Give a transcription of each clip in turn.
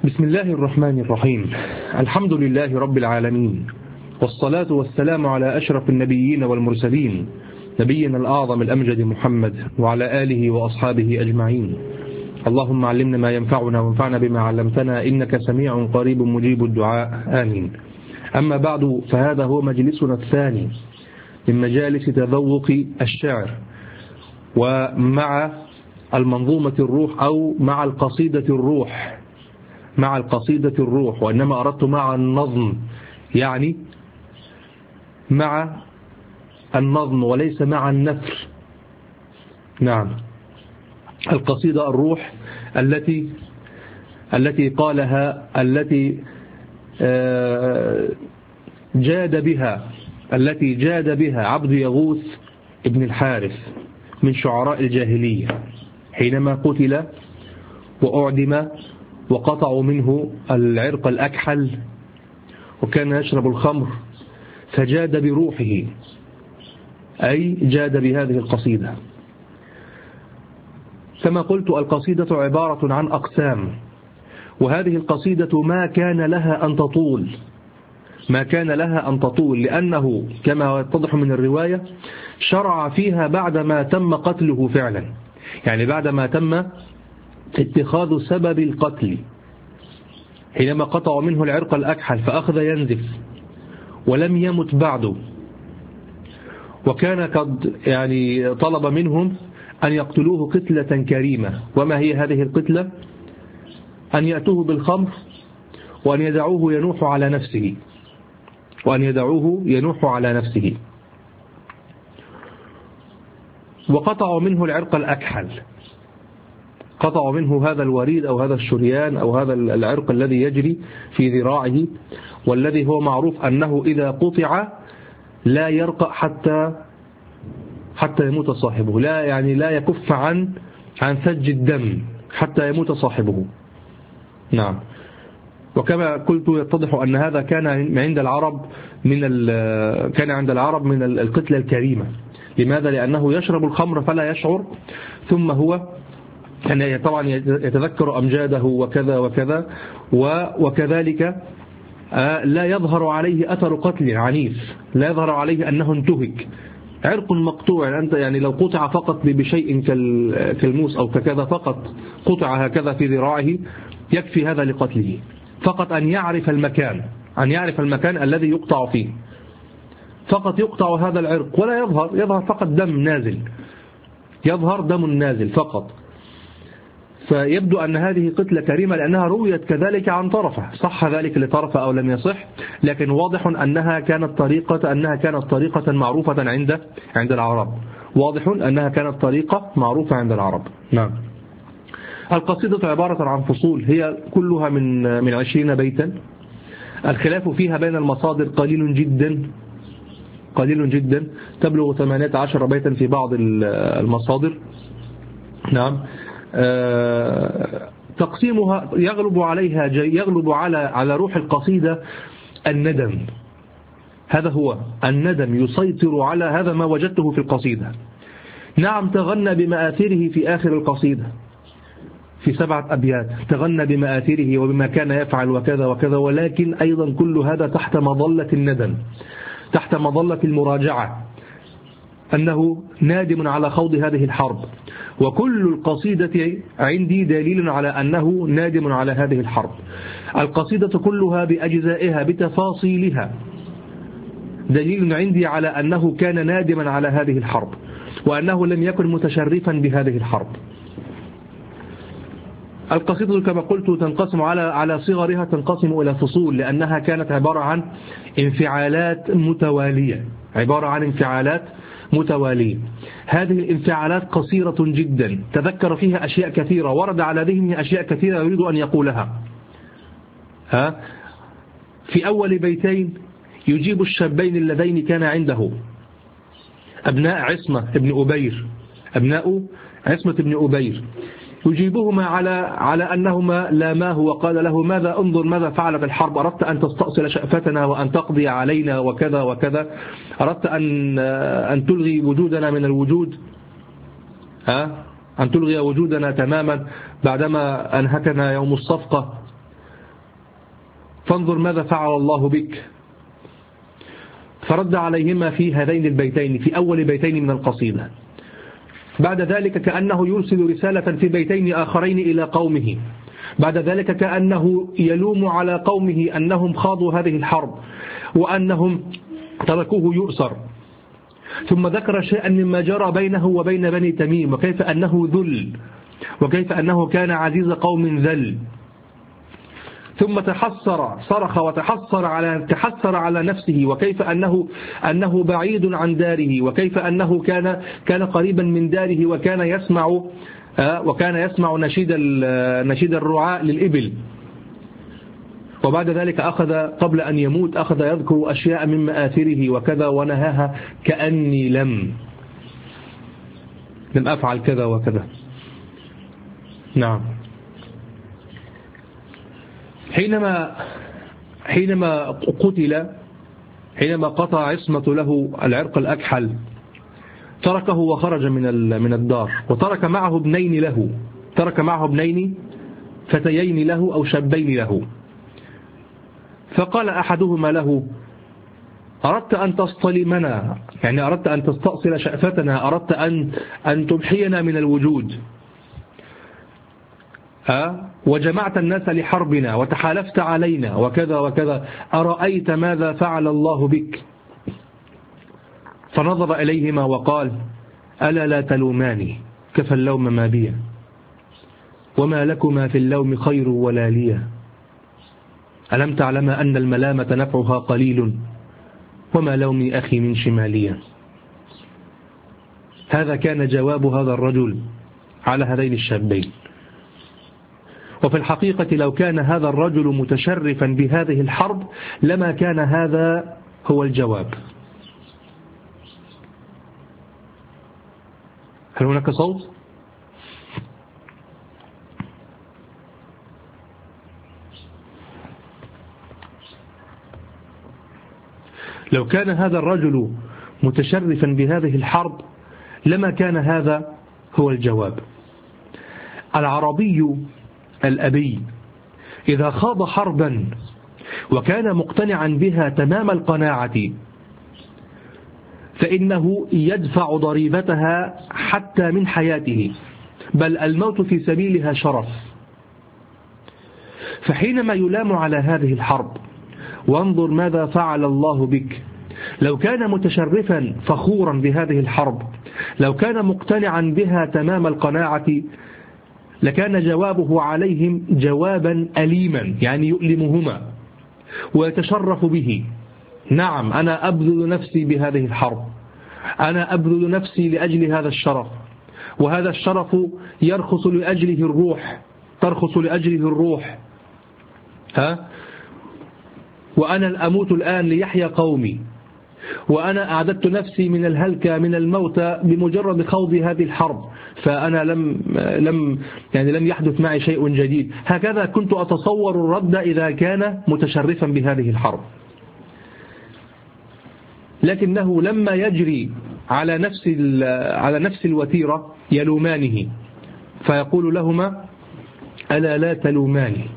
بسم الله الرحمن الرحيم. الحمد لله رب العالمين، والصلاة والسلام على أشرف النبيين والمرسلين، نبينا الأعظم الأمجد محمد وعلى آله وأصحابه أجمعين. اللهم علمنا ما ينفعنا وانفعنا بما علمتنا، إنك سميع قريب مجيب الدعاء، آمين. أما بعد، فهذا هو مجلسنا الثاني من مجالس تذوق الشعر، ومع المنظومة الروح أو مع القصيدة الروح، وإنما أردت مع النظم، يعني مع النظم وليس مع النثر. نعم، القصيدة الروح التي قالها، التي جاد بها عبد يغوث ابن الحارث من شعراء الجاهلية، حينما قتل وأعدم وقطعوا منه العرق الأكحل، وكان يشرب الخمر، فجاد بروحه، أي جاد بهذه القصيدة. كما قلت، القصيدة عبارة عن أقسام، وهذه القصيدة ما كان لها أن تطول، لأنه كما يتضح من الرواية شرع فيها بعدما تم قتله فعلا، يعني بعدما تم اتخاذ سبب القتل، حينما قطعوا منه العرق الأكحل فأخذ ينزف ولم يمت بعده، وكان قد طلب منهم أن يقتلوه قتلة كريمة. وما هي هذه القتلة؟ أن يأتوه بالخمر وأن يدعوه ينوح على نفسه، وقطعوا منه العرق الأكحل، قطعوا منه هذا الوريد أو هذا الشريان أو هذا العرق الذي يجري في ذراعه، والذي هو معروف أنه إذا قطع لا يرقى حتى يموت صاحبه، لا يكف عن ثج الدم حتى يموت صاحبه. نعم. وكما قلت، يتضح أن هذا كان عند العرب من القتلة الكريمة. لماذا؟ لأنه يشرب الخمر فلا يشعر، ثم هو طبعا يتذكر أمجاده وكذا وكذا، وكذلك لا يظهر عليه أثر قتل عنيف، لا يظهر عليه أنه انتهك. عرق مقطوع، أنت لو قطع فقط بشيء كالموس أو كذا، فقط قطع هكذا في ذراعه يكفي هذا لقتله، فقط أن يعرف المكان الذي يقطع فيه، فقط يقطع هذا العرق ولا يظهر فقط دم نازل فقط. فيبدو أن هذه قتلة كريمة لأنها رويت كذلك عن طرفة، صح ذلك لطرفة أو لم يصح، لكن واضح أنها كانت طريقة معروفة عند العرب، عند العرب. نعم. القصيدة عبارة عن فصول، هي كلها من 20 بيتا. الخلاف فيها بين المصادر قليل جدا، تبلغ 18 بيتا في بعض المصادر. نعم. تقسيمها يغلب على روح القصيدة الندم. هذا هو الندم يسيطر على هذا ما وجدته في القصيدة. نعم، تغنى بمآثره في آخر القصيدة في 7 أبيات، تغنى بمآثره وبما كان يفعل وكذا وكذا، ولكن أيضا كل هذا تحت مظلة الندم، تحت مظلة المراجعة، أنه نادم على خوض هذه الحرب. وكل القصيدة عندي دليل على أنه نادم على هذه الحرب. القصيدة كلها بأجزائها بتفاصيلها دليل عندي على أنه كان نادما على هذه الحرب، وأنه لم يكن متشرفا بهذه الحرب. القصيدة كما قلت تنقسم على صغرها، تنقسم إلى فصول، لأنها كانت عبارة عن انفعالات متوالية. هذه الانفعالات قصيرة جدا، تذكر فيها أشياء كثيرة، ورد على ذهنه أشياء كثيرة يريد أن يقولها. في أول بيتين يجيب الشابين اللذين كان عنده، أبناء عصمة ابن أبير، يجيبهما على أنهما لاماه وقال له: ماذا فعلت الحرب؟ أردت أن تستأصل شأفتنا وأن تقضي علينا وكذا وكذا، أردت أن تلغي وجودنا من الوجود، أن تلغي وجودنا تماما بعدما أنهكنا يوم الصفقة. فانظر ماذا فعل الله بك. فرد عليهما في هذين البيتين، في أول بيتين من القصيدة. بعد ذلك كأنه يرسل رسالة في بيتين آخرين إلى قومه. بعد ذلك كأنه يلوم على قومه أنهم خاضوا هذه الحرب وأنهم تركوه يؤسر. ثم ذكر شيئا مما جرى بينه وبين بني تميم، وكيف أنه ذل، وكيف أنه كان عزيز قوم ذل. ثم صرخ وتحسر على نفسه، وكيف أنه بعيد عن داره، وكيف أنه كان قريبا من داره، وكان يسمع نشيد الرعاء للإبل. وبعد ذلك قبل أن يموت أخذ يذكر أشياء من مآثره وكذا، ونهاها كأني لم أفعل كذا وكذا. نعم. حينما قتل، حينما قطع عصمة له العرق الأكحل، تركه وخرج من الدار، وترك معه ابنين له، ترك معه ابنين فتيين له أو شابين له. فقال أحدهما له: أردت أن تصطلمنا، يعني أردت أن تستأصل شأفتنا، أردت أن تمحينا من الوجود، وجمعت الناس لحربنا وتحالفت علينا وكذا وكذا، أرأيت ماذا فعل الله بك؟ فنظر إليهما وقال: ألا لا تلوماني، كفى اللوم ما بي، وما لكما في اللوم خير ولا لي، ألم تعلم أن الملامة نفعها قليل، وما لوم أخي من شمالية. هذا كان جواب هذا الرجل على هذين الشابين. وفي الحقيقة لو كان هذا الرجل متشرفا بهذه الحرب لما كان هذا هو الجواب. هل هناك صوت؟ لو كان هذا الرجل متشرفا بهذه الحرب لما كان هذا هو الجواب. العربي الأبي إذا خاض حربا وكان مقتنعا بها تمام القناعة فإنه يدفع ضريبتها حتى من حياته، بل الموت في سبيلها شرف. فحينما يلام على هذه الحرب وانظر ماذا فعل الله بك، لو كان متشرفا فخورا بهذه الحرب، لو كان مقتنعا بها تمام القناعة، لكان جوابه عليهم جوابا أليما، يعني يؤلمهما ويتشرف به. نعم، أنا أبذل نفسي بهذه الحرب، أنا أبذل نفسي لأجل هذا الشرف، وهذا الشرف يرخص لأجله الروح، ترخص لأجله الروح، وأنا أموت الآن ليحيى قومي، وأنا أعددت نفسي من الهلكة من الموت بمجرد خوض هذه الحرب، فأنا لم يحدث معي شيء جديد. هكذا كنت أتصور الرد إذا كان متشرفا بهذه الحرب. لكنه لما يجري على نفس الوتيرة يلومانه، فيقول لهما: ألا لا تلوماني.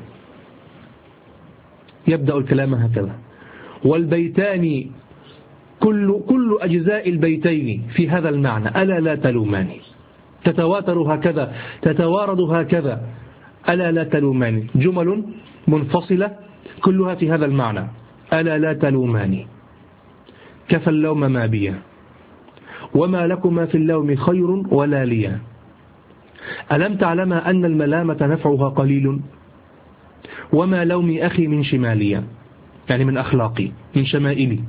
يبدأ الكلام هكذا، والبيتان كل أجزاء البيتين في هذا المعنى: ألا لا تلوماني، تتواتر هكذا، تتوارد هكذا، ألا لا تلوماني، جمل منفصلة كلها في هذا المعنى: ألا لا تلوماني، كفى اللوم ما بي، وما لكما في اللوم خير ولا لي، ألم تعلم أن الملامة نفعها قليل، وما لوم أخي من شمالي، يعني من أخلاقي، من شمائلي.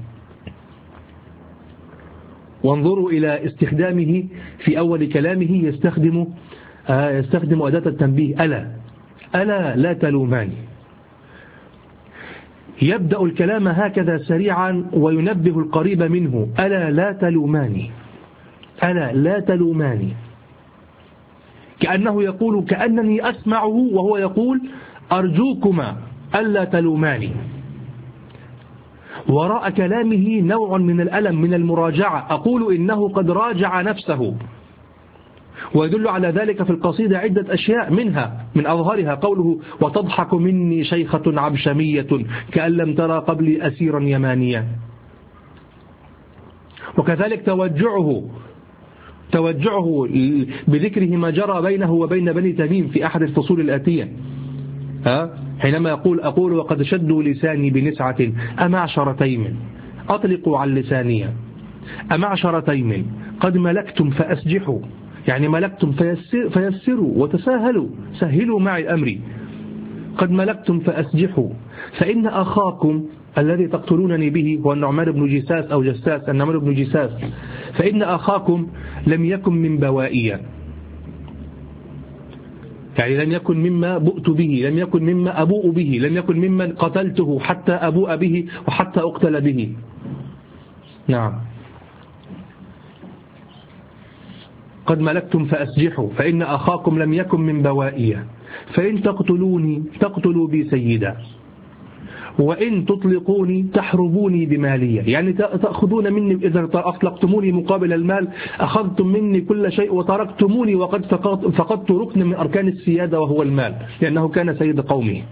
وانظروا إلى استخدامه في أول كلامه، يستخدم أداة التنبيه: ألا لا تلوماني. يبدأ الكلام هكذا سريعا وينبه القريب منه: ألا لا تلوماني، ألا لا تلوماني، كأنه يقول، كأنني أسمعه وهو يقول: أرجوكما ألا تلوماني. وراء كلامه نوع من الألم، من المراجعة، أقول إنه قد راجع نفسه، ويدل على ذلك في القصيدة عدة أشياء، منها من أظهرها قوله وتضحك مني شيخة عبشمية كأن لم ترى قبلي أسيرا يمانيا. وكذلك توجعه بذكره ما جرى بينه وبين بني تميم في أحد الفصول الآتية، حينما أقول وقد شدوا لساني بنسعة أمعشر تيم أطلقوا عن لساني، أمعشر تيم قد ملكتم فأسجحوا، يعني ملكتم فيسروا وتساهلوا، سهلوا معي أمري، قد ملكتم فأسجحوا، فإن أخاكم الذي تقتلونني به هو النعمان بن جساس أو جساس، النعمان بن جساس، فإن أخاكم لم يكن من بوائية، يعني لم يكن مما بؤت به، لم يكن مما أبوء به، لم يكن ممن قتلته حتى أبوء به وحتى أقتل به. نعم، قد ملكتم فأسجحوا فإن أخاكم لم يكن من بوائية، فإن تقتلوني تقتلوا بي سيدا، وإن تطلقوني تحربوني بمالية، يعني تأخذون مني، إذا أطلقتموني مقابل المال أخذتم مني كل شيء وتركتموني وقد فقدت ركن من أركان السيادة وهو المال، لأنه كان سيد قومه.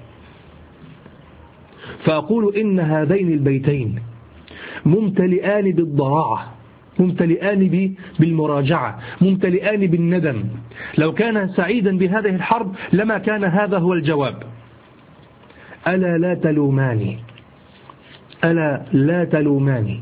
فأقول إن هذين البيتين ممتلئان بالضراعة، ممتلئان بالمراجعة، ممتلئان بالندم. لو كان سعيدا بهذه الحرب لما كان هذا هو الجواب: ألا لا تلوماني، ألا لا تلوماني.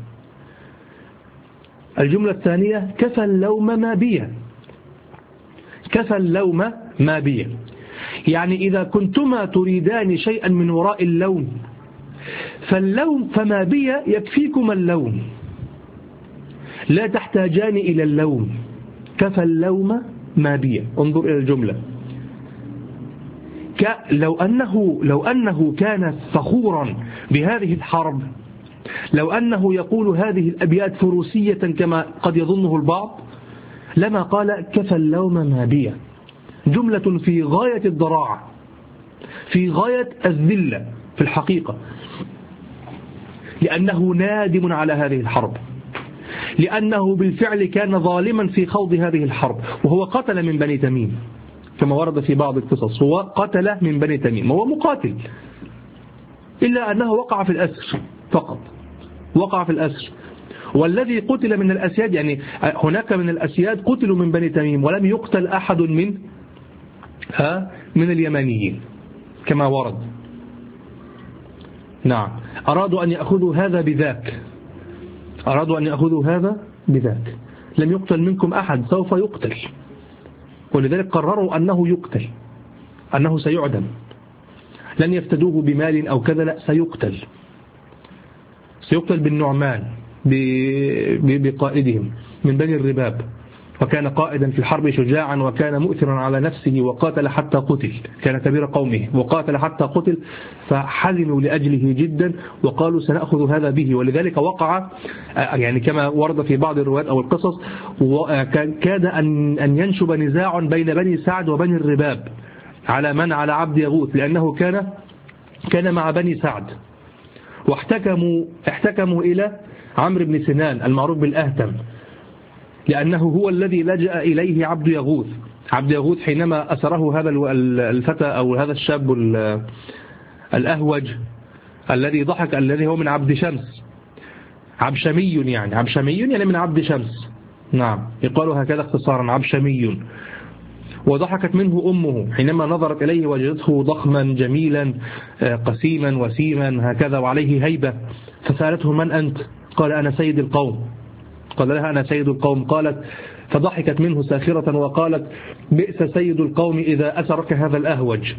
الجملة الثانية: كفى اللوم ما بي، كفى اللوم ما بي، يعني إذا كنتما تريدان شيئا من وراء اللوم فاللوم فما بي يكفيكما اللوم، لا تحتاجان إلى اللوم، كفى اللوم ما بي. انظر إلى الجملة، لو أنه كان فخورا بهذه الحرب، لو أنه يقول هذه الأبيات فروسية كما قد يظنه البعض، لما قال كفى اللوم ما بي. جملة في غاية الضراعة، في غاية الذلة في الحقيقة، لأنه نادم على هذه الحرب، لأنه بالفعل كان ظالما في خوض هذه الحرب، وهو قتل من بني تميم كما ورد في بعض القصص، هو قتل من بني تميم، هو مقاتل، إلا أنه وقع في الأسر فقط، وقع في الأسر. والذي قتل من الأسياد، يعني هناك من الأسياد قتلوا من بني تميم ولم يقتل أحد من اليمانيين كما ورد. نعم، أرادوا أن يأخذوا هذا بذاك، أرادوا أن يأخذوا هذا بذاك، لم يقتل منكم أحد، سوف يقتل، ولذلك قرروا أنه يقتل، أنه سيعدم، لن يفتدوه بمال أو كذا، لا، سيقتل بالنعمان بقائدهم من بني الرباب، وكان قائدا في الحرب شجاعا، وكان مؤثرا على نفسه، وقاتل حتى قتل، كان كبير قومه وقاتل حتى قتل، فحزنوا لأجله جدا وقالوا سنأخذ هذا به. ولذلك وقع، يعني كما ورد في بعض الروايات أو القصص، كاد أن ينشب نزاع بين بني سعد وبني الرباب على عبد يغوث، لأنه كان مع بني سعد، واحتكموا إلى عمرو بن سنان المعروف بالأهتم، لأنه هو الذي لجأ إليه عبد يغوث. عبد يغوث حينما أسره هذا الفتى أو هذا الشاب الأهوج الذي ضحك، الذي هو من عبد شمس، عبشمي يعني من عبد شمس، نعم، يقال هكذا اختصارا، عبشمي. وضحكت منه أمه حينما نظرت إليه، وجدته ضخما جميلا قسيما وسيما هكذا وعليه هيبة، فسألته من أنت؟ قال أنا سيد القوم. قال لها أنا سيد القوم. قالت، فضحكت منه ساخرة وقالت بئس سيد القوم إذا أسرك هذا الأهوج،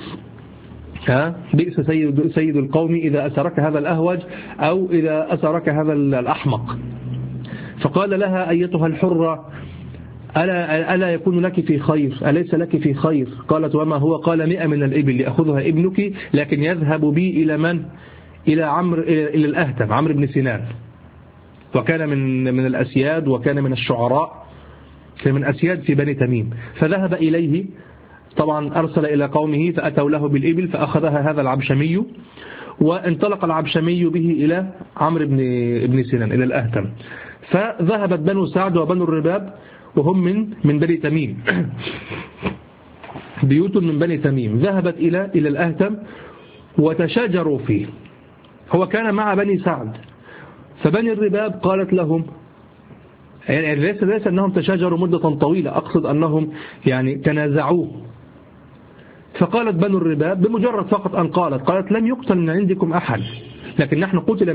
بئس سيد القوم إذا أسرك هذا الأهوج، أو إذا أسرك هذا الأحمق. فقال لها أيتها الحرة ألا يكون لك في خير، أليس لك في خير؟ قالت وما هو؟ قال 100 من الإبل يأخذها ابنك، لكن يذهب بي إلى من؟ إلى إلى الأهتم، عمرو بن سنان، وكان من الأسياد، وكان من الشعراء، كان من أسياد في بني تميم. فذهب إليه، طبعا أرسل إلى قومه فأتوا له بالإبل فأخذها هذا العبشمي، وانطلق العبشمي به إلى عمرو بن سنان إلى الأهتم. فذهبت بنو سعد وبنو الرباب وهم من بني تميم بيوت من بني تميم ذهبت إلى الأهتم وتشاجروا فيه. هو كان مع بني سعد، فبني الرباب قالت لهم، يعني ليس أنهم تشاجروا مدة طويلة، أقصد أنهم يعني تنازعوه. فقالت بنو الرباب بمجرد فقط أن قالت لم يقتل من عندكم أحد، لكن نحن قتل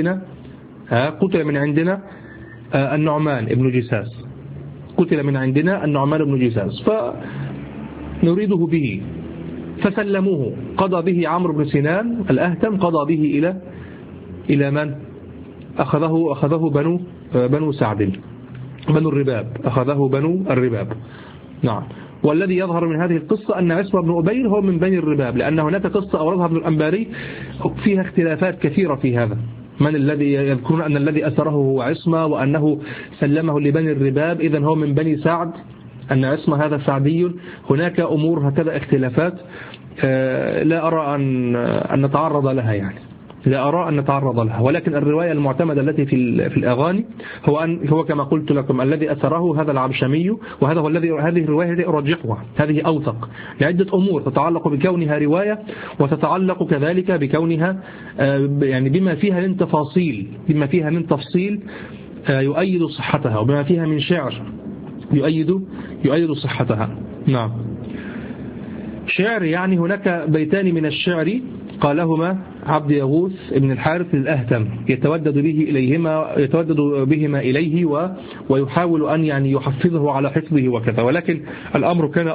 من عندنا النعمان ابن جساس، قتل من عندنا النعمان بن جساس فنريده به. فسلموه، قضى به عمرو بن سنان الأهتم، قضى به إلى من؟ أخذه بنو سعد، بنو الرباب، أخذه بنو الرباب. نعم. والذي يظهر من هذه القصة أن عصمة بن أبي هو من بني الرباب، لأن هناك قصة أوردها ابن الأنباري فيها اختلافات كثيرة في هذا، من الذي يذكرون أن الذي أسره هو عصمة وأنه سلمه لبني الرباب إذن هو من بني سعد، أن عصمة هذا سعدي. هناك أمور هكذا اختلافات لا أرى أن نتعرض لها، يعني لا أرى أن نتعرض لها. ولكن الرواية المعتمدة التي في الأغاني هو كما قلت لكم الذي أثره هذا العبشمي، وهذا هو هذه الرواية التي أرجحها، هذه أوثق لعدة أمور تتعلق بكونها رواية، وتتعلق كذلك بكونها يعني بما فيها من تفصيل يؤيد صحتها، وبما فيها من شعر يؤيد صحتها. نعم. شعر، يعني هناك بيتان من الشعر قالهما عبد يغوث ابن الحارث للأهتم يتودد بهما إليه ويحاول أن يعني يحفظه على حفظه وكذا، ولكن الأمر كان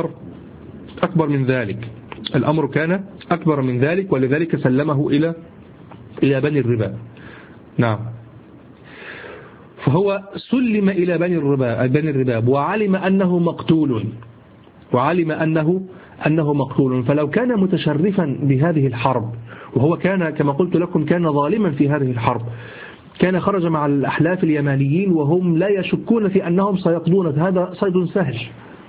أكبر من ذلك، ولذلك سلمه إلى بني الرباب. نعم. فهو سلم إلى بني الرباب وعلم أنه مقتول، فلو كان متشرفا بهذه الحرب، وهو كان كما قلت لكم كان ظالما في هذه الحرب، كان خرج مع الأحلاف اليمانيين وهم لا يشكون في أنهم سيقضون، هذا صيد سهل.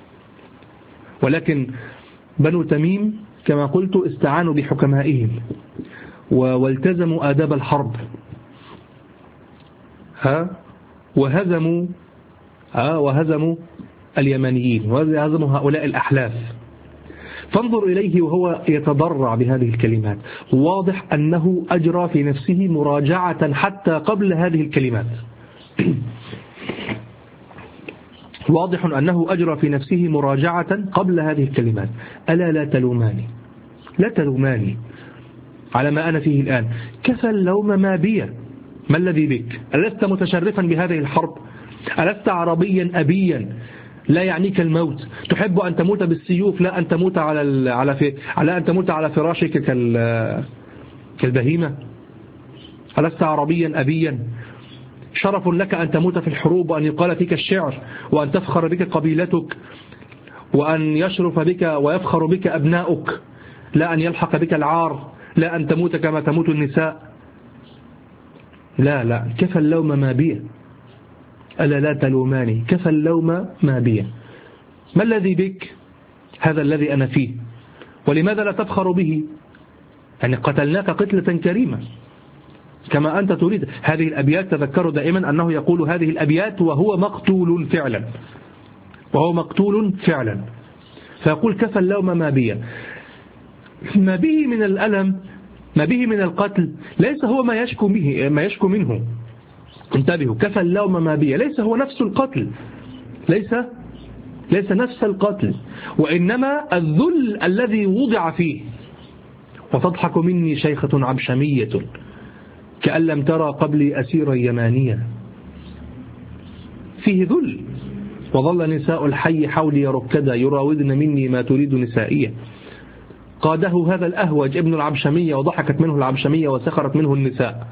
ولكن بنو تميم كما قلت استعانوا بحكمائهم والتزموا آداب الحرب، وهزموا اليمانيين، وهزموا هؤلاء الأحلاف. فانظر إليه وهو يتضرع بهذه الكلمات، واضح أنه أجرى في نفسه مراجعة حتى قبل هذه الكلمات. واضح أنه أجرى في نفسه مراجعة قبل هذه الكلمات. ألا لا تلوماني على ما أنا فيه الآن، كفى اللوم ما بي، ما الذي بك؟ ألست متشرفا بهذه الحرب؟ ألست عربيا أبيا لا يعنيك الموت؟ تحب أن تموت بالسيوف لا أن تموت أن تموت على فراشك كالبهيمة؟ ألست عربيا أبيا؟ شرف لك أن تموت في الحروب، وأن يقال فيك الشعر، وأن تفخر بك قبيلتك، وأن يشرف بك ويفخر بك أبناؤك، لا أن يلحق بك العار، لا أن تموت كما تموت النساء. لا، كفى اللوم ما بي، ألا لا تلوماني، كفى اللوم ما بي. ما الذي بك؟ هذا الذي أنا فيه، ولماذا لا تفخر به؟ يعني قتلناك قتلة كريمة كما أنت تريد. هذه الأبيات تذكروا دائما أنه يقول هذه الأبيات وهو مقتول فعلا، فيقول كفى اللوم ما بي. ما به من الألم، ما به من القتل ليس هو ما يشكو منه. انتبهوا، كفى اللوم ما بي ليس هو نفس القتل، ليس نفس القتل، وإنما الذل الذي وضع فيه. وتضحك مني شيخة عبشمية كأن لم ترى قبلي أسيرا يمانيا. فيه ذل. وظل نساء الحي حولي ركدا يراودن مني ما تريد نسائية. قاده هذا الأهوج ابن العبشمية، وضحكت منه العبشمية وسخرت منه النساء،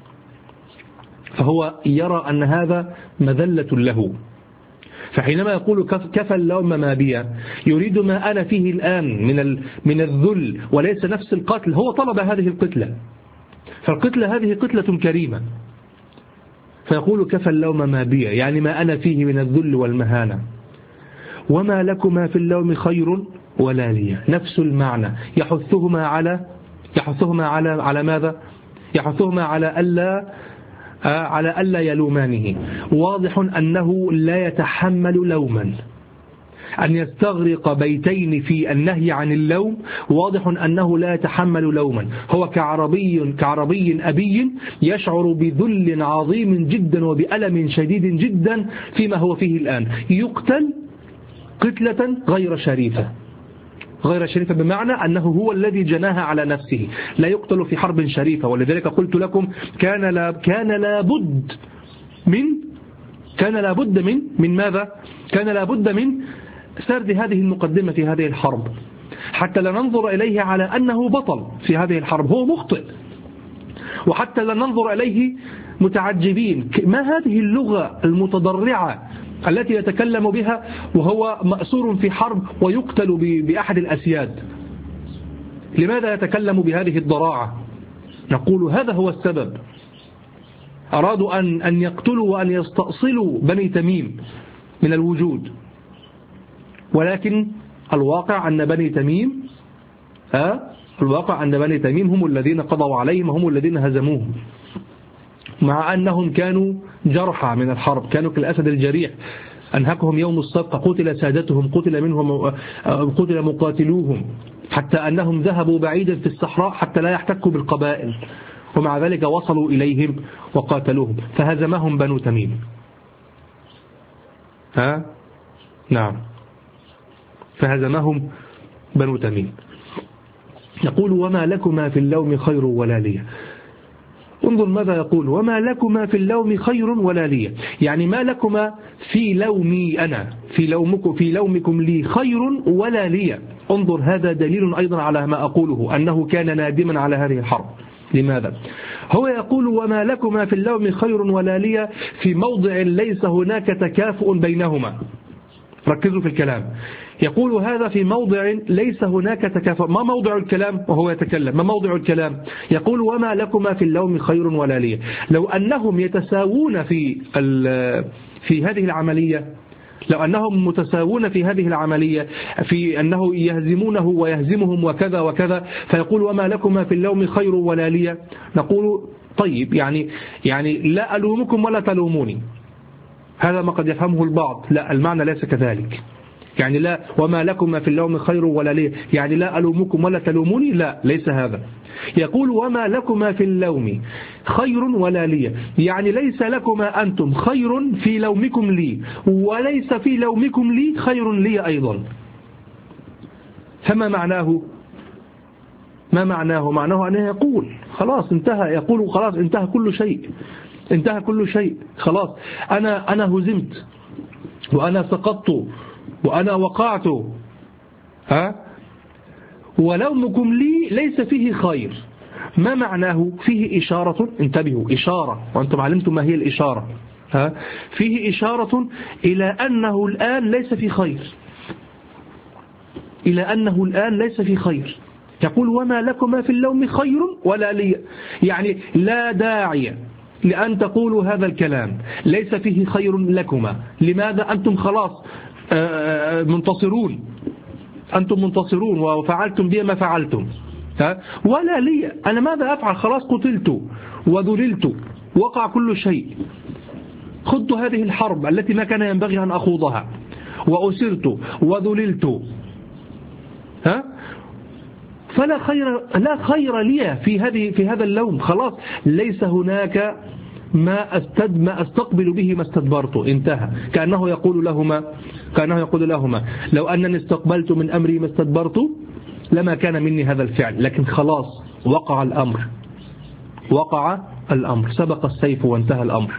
فهو يرى أن هذا مذلة له. فحينما يقول كفى اللوم ما بي، يريد ما أنا فيه الآن من الذل، وليس نفس القتل. هو طلب هذه القتلة، فالقتلة هذه قتلة كريمة، فيقول كفى اللوم ما بي، يعني ما أنا فيه من الذل والمهانة. وما لكما في اللوم خير ولا لي، نفس المعنى. يحثهما على ماذا؟ يحثهما على ألا يلومانه. واضح أنه لا يتحمل لوما، أن يستغرق بيتين في النهي عن اللوم، واضح أنه لا يتحمل لوما. هو كعربي أبي يشعر بذل عظيم جدا وبألم شديد جدا فيما هو فيه الآن، يقتل قتلة غير شريفة. غير شريفة بمعنى أنه هو الذي جناها على نفسه، لا يقتل في حرب شريفة. ولذلك قلت لكم كان لابد من ماذا؟ كان لابد من سرد هذه المقدمة في هذه الحرب، حتى لا ننظر إليه على أنه بطل في هذه الحرب، هو مخطئ، وحتى لا ننظر إليه متعجبين. ما هذه اللغة المتضرعة التي يتكلم بها وهو مأسور في حرب ويقتل بأحد الأسياد؟ لماذا يتكلم بهذه الضراعة؟ نقول هذا هو السبب. أرادوا أن يقتلوا وأن يستأصلوا بني تميم من الوجود، ولكن الواقع أن بني تميم هم الذين قضوا عليهم، هم الذين هزموهم، مع أنهم كانوا جرحى من الحرب، كانوا كالأسد الجريح، أنهكهم يوم السبت، قتل سادتهم، قتل مقاتلوهم، حتى أنهم ذهبوا بعيدا في الصحراء حتى لا يحتكوا بالقبائل، ومع ذلك وصلوا إليهم وقاتلوهم فهزمهم بنو تميم. نعم، فهزمهم بنو تميم. يقول وما لكما في اللوم خير ولا لي. انظر ماذا يقول، وما لكما في اللوم خير ولا لي، يعني ما لكما في لومي أنا، في لومكم لي خير ولا لي. انظر، هذا دليل أيضا على ما أقوله، أنه كان نادما على هذه الحرب. لماذا؟ هو يقول وما لكما في اللوم خير ولا لي في موضع ليس هناك تكافؤ بينهما. ركزوا في الكلام، يقول هذا في موضع ليس هناك تكافؤ. ما موضع الكلام وهو يتكلم؟ ما موضع الكلام؟ يقول وما لكما في اللوم خير ولا لي. لو أنهم يتساوون في هذه العملية، لو أنهم متساوون في هذه العملية، في أنه يهزمونه ويهزمهم وكذا وكذا، فيقول وما لكما في اللوم خير ولا لي، نقول طيب، يعني لا ألومكم ولا تلوموني. هذا ما قد يفهمه البعض، لا، المعنى ليس كذلك. يعني لا وما لكم في اللوم خير ولا لي، يعني لا ألومكم ولا تلوموني، لا، ليس هذا. يقول وما لكم في اللوم خير ولا لي، يعني ليس لكما أنتم خير في لومكم لي، وليس في لومكم لي خير لي أيضا. فما معناه؟ ما معناه؟ معناه أنه يقول خلاص انتهى، يقول خلاص انتهى كل شيء، انتهى كل شيء، خلاص أنا هزمت وأنا سقطت وأنا وقعت، ولومكم لي ليس فيه خير. ما معناه؟ فيه إشارة، انتبهوا، إشارة، وأنتم علمتم ما هي الإشارة، فيه إشارة إلى أنه الآن ليس في خير، إلى أنه الآن ليس في خير. يقول وما لكما في اللوم خير ولا لي، يعني لا داعي لأن تقولوا هذا الكلام، ليس فيه خير لكما. لماذا؟ أنتم خلاص منتصرون، أنتم منتصرون وفعلتم بي ما فعلتم، ولا لي، أنا ماذا أفعل؟ خلاص قتلت وذللت، وقع كل شيء، خضت هذه الحرب التي ما كان ينبغي أن أخوضها، وأسرت وذللت، فلا خير لي في هذا اللوم. خلاص ليس هناك ما أستقبل به ما استدبرت، انتهى. كأنه يقول لهما لو أنني استقبلت من أمري ما استدبرت لما كان مني هذا الفعل، لكن خلاص وقع الأمر، سبق السيف وانتهى الأمر.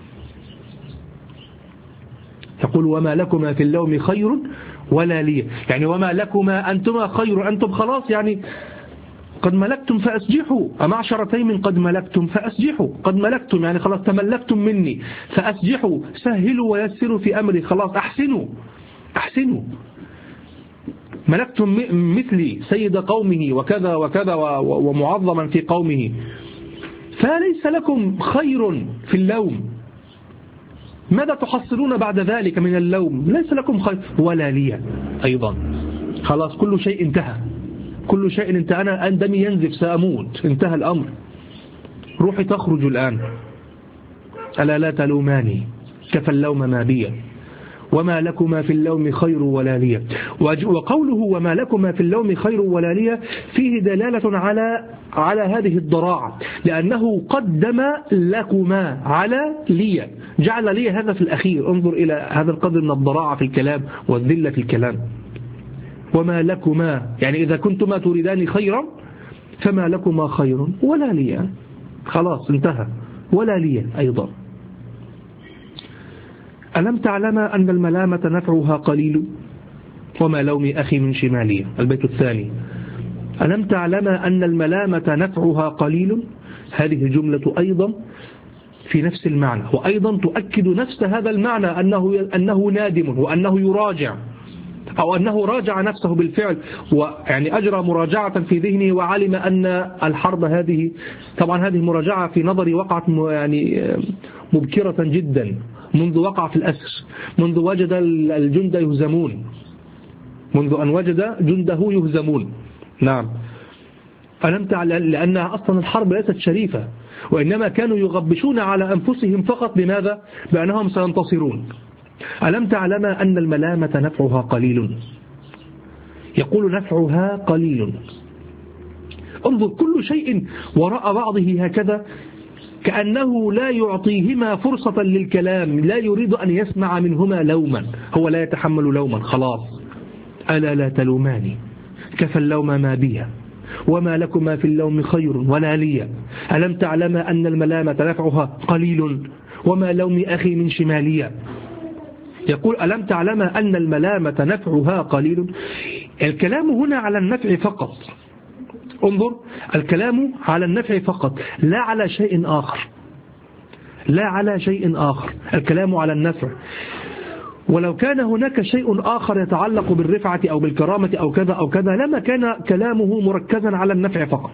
يقول وما لكما في اللوم خير ولا لي، يعني وما لكما أنتما خير، أنتم خلاص يعني قد ملكتم فأسجحوا، أمعشر تيم قد ملكتم فأسجحوا، قد ملكتم يعني خلاص تملكتم مني فأسجحوا، سهلوا ويسروا في أمري، خلاص أحسنوا، ملكتم مثلي سيد قومه وكذا وكذا ومعظما في قومه، فليس لكم خير في اللوم. ماذا تحصلون بعد ذلك من اللوم؟ ليس لكم خير ولا لي أيضا. خلاص كل شيء انتهى، كل شيء انتهى، أنا دمي ينزف، سأموت، انتهى الأمر، روحي تخرج الآن. ألا لا تلوماني كفى اللوم ما بي، وما لكما في اللوم خير ولا لي. وقوله وما لكما في اللوم خير ولا لي فيه دلالة على هذه الضراعة، لأنه قدم لكما على لي، جعل لي هذا في الأخير. انظر إلى هذا القدر من الضراعة في الكلام والذلة في الكلام. وما لكما يعني إذا كنتما تريدان خيرا فما لكما خير ولا لي، خلاص انتهى، ولا لي أيضا. ألم تعلم أن الملامة نفعها قليل وما لوم أخي من شمالية. البيت الثاني: ألم تعلم أن الملامة نفعها قليل. هذه الجملة أيضا في نفس المعنى، وأيضا تؤكد نفس هذا المعنى أنه نادم وأنه يراجع، أو أنه راجع نفسه بالفعل، ويعني أجرى مراجعة في ذهنه وعلم أن الحرب هذه، طبعا هذه المراجعة في نظري وقعت يعني مبكرة جدا، منذ وقع في الأسر، منذ وجد الجند يهزمون، منذ أن وجد جنده يهزمون. نعم. ألم تعلم، لأن أصلا الحرب ليست شريفة، وإنما كانوا يغبشون على أنفسهم فقط. بماذا؟ بأنهم سينتصرون. ألم تعلم أن الملامة نفعها قليل. يقول نفعها قليل. انظر، كل شيء وراء بعضه هكذا، كأنه لا يعطيهما فرصة للكلام، لا يريد أن يسمع منهما لوما، هو لا يتحمل لوما، خلاص. ألا لا تلوماني كفى اللوم ما بي وما لكما في اللوم خير ولا لي. ألم تعلم أن الملامة نفعها قليل وما لوم أخي من شمالية. يقول ألم تعلم أن الملامة نفعها قليل. الكلام هنا على النفع فقط. انظر، الكلام على النفع فقط، لا على شيء آخر، لا على شيء آخر، الكلام على النفع. ولو كان هناك شيء آخر يتعلق بالرفعة أو بالكرامة أو كذا أو كذا لما كان كلامه مركزا على النفع فقط.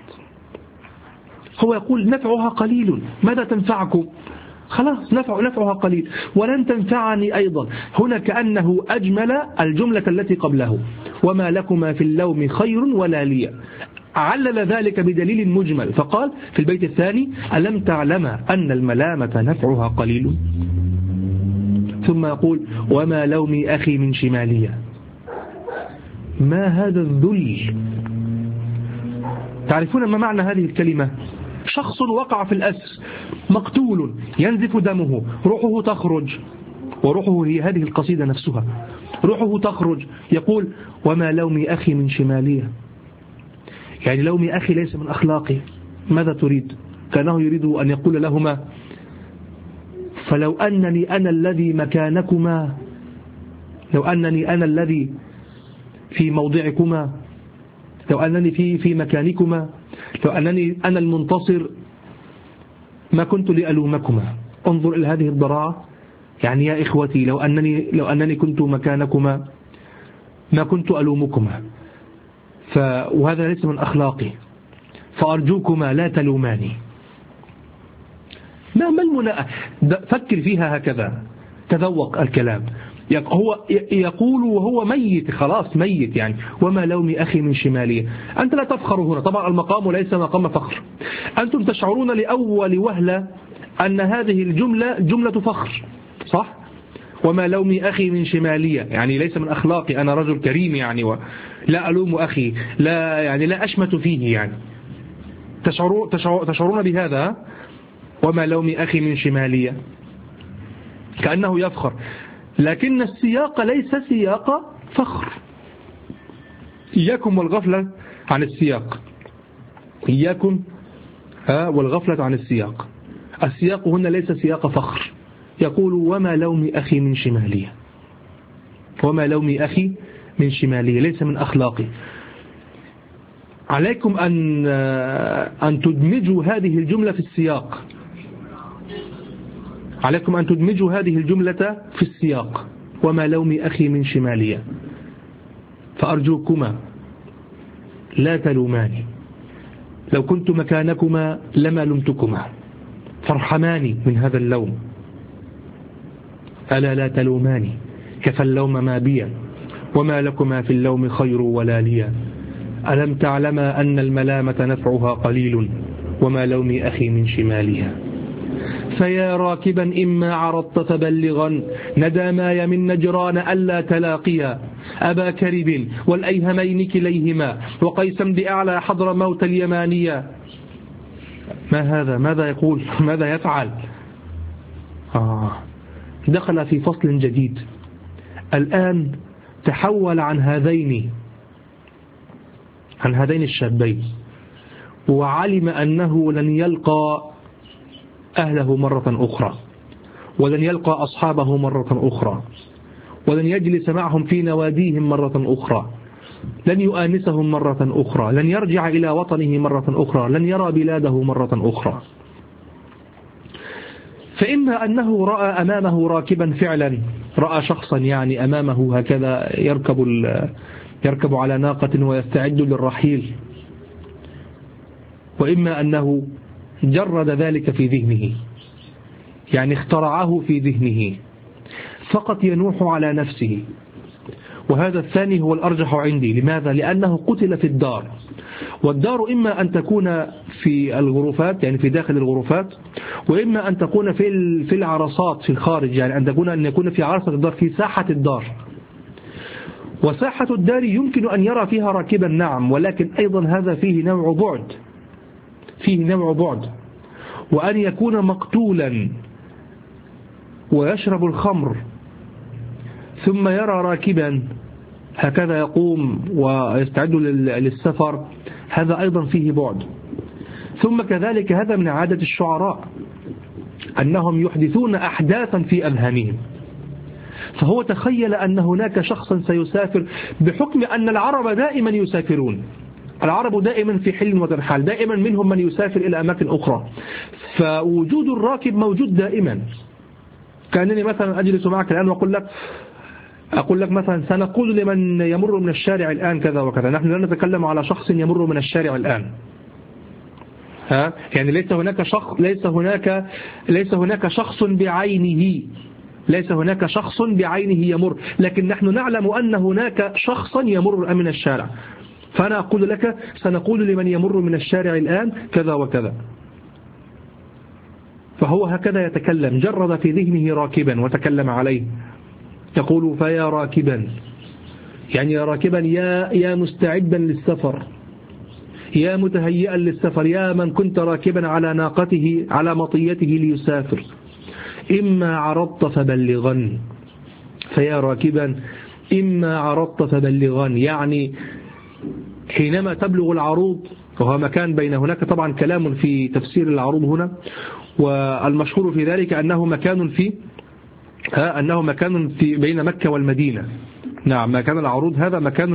هو يقول نفعها قليل، ماذا تنفعكم؟ خلاص، نفعها قليل ولن تنفعني أيضا. هنا كأنه أجمل الجملة التي قبله، وما لكما في اللوم خير ولا لي، علل ذلك بدليل مجمل، فقال في البيت الثاني ألم تعلم أن الملامة نفعها قليل، ثم يقول وما لوم أخي من شمالية. ما هذا الذل؟ تعرفون ما معنى هذه الكلمة؟ شخص وقع في الأسر، مقتول، ينزف دمه، روحه تخرج، وروحه هي هذه القصيدة نفسها، روحه تخرج، يقول وما لوم أخي من شمالية، يعني لوم أخي ليس من أخلاقي. ماذا تريد؟ كأنه يريد أن يقول لهما فلو أنني أنا الذي مكانكما، لو أنني أنا الذي في موضعكما، لو أنني في مكانكما، لو أنني أنا المنتصر ما كنت لألومكما. انظر إلى هذه الضراعة، يعني يا إخوتي لو أنني كنت مكانكما ما كنت ألومكما، وهذا ليس من أخلاقي، فأرجوكما لا تلوماني. ما المناء؟ فكر فيها هكذا، تذوق الكلام. هو يقول وهو ميت، خلاص ميت، يعني وما لوم أخي من شمالية. أنت لا تفخر هنا، طبعا المقام ليس مقام فخر. أنتم تشعرون لأول وهلة أن هذه الجملة جملة فخر، صح؟ وما لوم أخي من شمالية، يعني ليس من أخلاقي، أنا رجل كريم يعني لا ألوم أخي، لا يعني لا أشمت فيه، يعني تشعرون بهذا؟ وما لوم أخي من شمالية، كأنه يفخر، لكن السياق ليس سياق فخر. إياكم والغفلة عن السياق، إياكم والغفلة عن السياق. السياق هنا ليس سياق فخر. يقول وما لوم أخي من شمالية، وما لوم أخي من شمالية، ليس من أخلاقي. عليكم أن تدمجوا هذه الجملة في السياق، عليكم أن تدمجوا هذه الجملة في السياق. وما لوم أخي من شمالية، فأرجوكما لا تلوماني، لو كنت مكانكما لما لمتكما، فارحماني من هذا اللوم. ألا لا تلوماني كفى اللوم ما بي وما لكما في اللوم خير ولا لي. ألم تعلم أن الملامة نفعها قليل وما لوم أخي من شمالها. فيا راكبا إما عرضت فبلغا ندى ماي من نجران ألا تلاقيا أبا كرب والأيهمين كليهما وقيس بن أعلى حضر موت اليمانية. ما هذا؟ ماذا يقول؟ ماذا يفعل؟ دخل في فصل جديد الآن، تحول عن هذين الشابين، وعلم أنه لن يلقى أهله مرة أخرى، ولن يلقى أصحابه مرة أخرى، ولن يجلس معهم في نواديهم مرة أخرى، لن يؤانسهم مرة أخرى، لن يرجع إلى وطنه مرة أخرى، لن يرى بلاده مرة أخرى. فإما أنه رأى أمامه راكبا فعلا، رأى شخصا يعني أمامه هكذا يركب على ناقة ويستعد للرحيل، وإما أنه جرد ذلك في ذهنه، يعني اخترعه في ذهنه فقط ينوح على نفسه. وهذا الثاني هو الأرجح عندي. لماذا؟ لأنه قتل في الدار، والدار إما أن تكون في الغرفات يعني في داخل الغرفات، وإما أن تكون في العرصات في الخارج، يعني أن يكون في عرصة الدار في ساحة الدار. وساحة الدار يمكن أن يرى فيها راكبا نعم، ولكن أيضا هذا فيه نوع بعد، وأن يكون مقتولا ويشرب الخمر ثم يرى راكبا هكذا يقوم ويستعد للسفر، هذا أيضا فيه بعد. ثم كذلك هذا من عادة الشعراء أنهم يحدثون أحداثا في أذهانهم، فهو تخيل أن هناك شخصا سيسافر، بحكم أن العرب دائما يسافرون، العرب دائما في حل وترحال، دائما منهم من يسافر إلى أماكن أخرى، فوجود الراكب موجود دائما. كأنني مثلا أجلس معك الآن وأقول لك مثلا سنقول لمن يمر من الشارع الآن كذا وكذا، نحن لا نتكلم على شخص يمر من الشارع الآن، يعني ليس هناك شخص بعينه يمر، لكن نحن نعلم أن هناك شخصا يمر من الشارع، فأنا أقول لك سنقول لمن يمر من الشارع الآن كذا وكذا. فهو هكذا يتكلم، جرد في ذهنه راكبا وتكلم عليه، يقول فيا راكبا، يعني يا راكبا يا مستعدا للسفر، يا متهيئا للسفر، يا من كنت راكبا على ناقته على مطيته ليسافر، إما عرضت فبلغا. فيا راكبا إما عرضت فبلغا، يعني حينما تبلغ العروض، وهو مكان بين، هناك طبعا كلام في تفسير العروض هنا، والمشهور في ذلك أنه مكان في بين مكة والمدينة. نعم، مكان العروض هذا مكان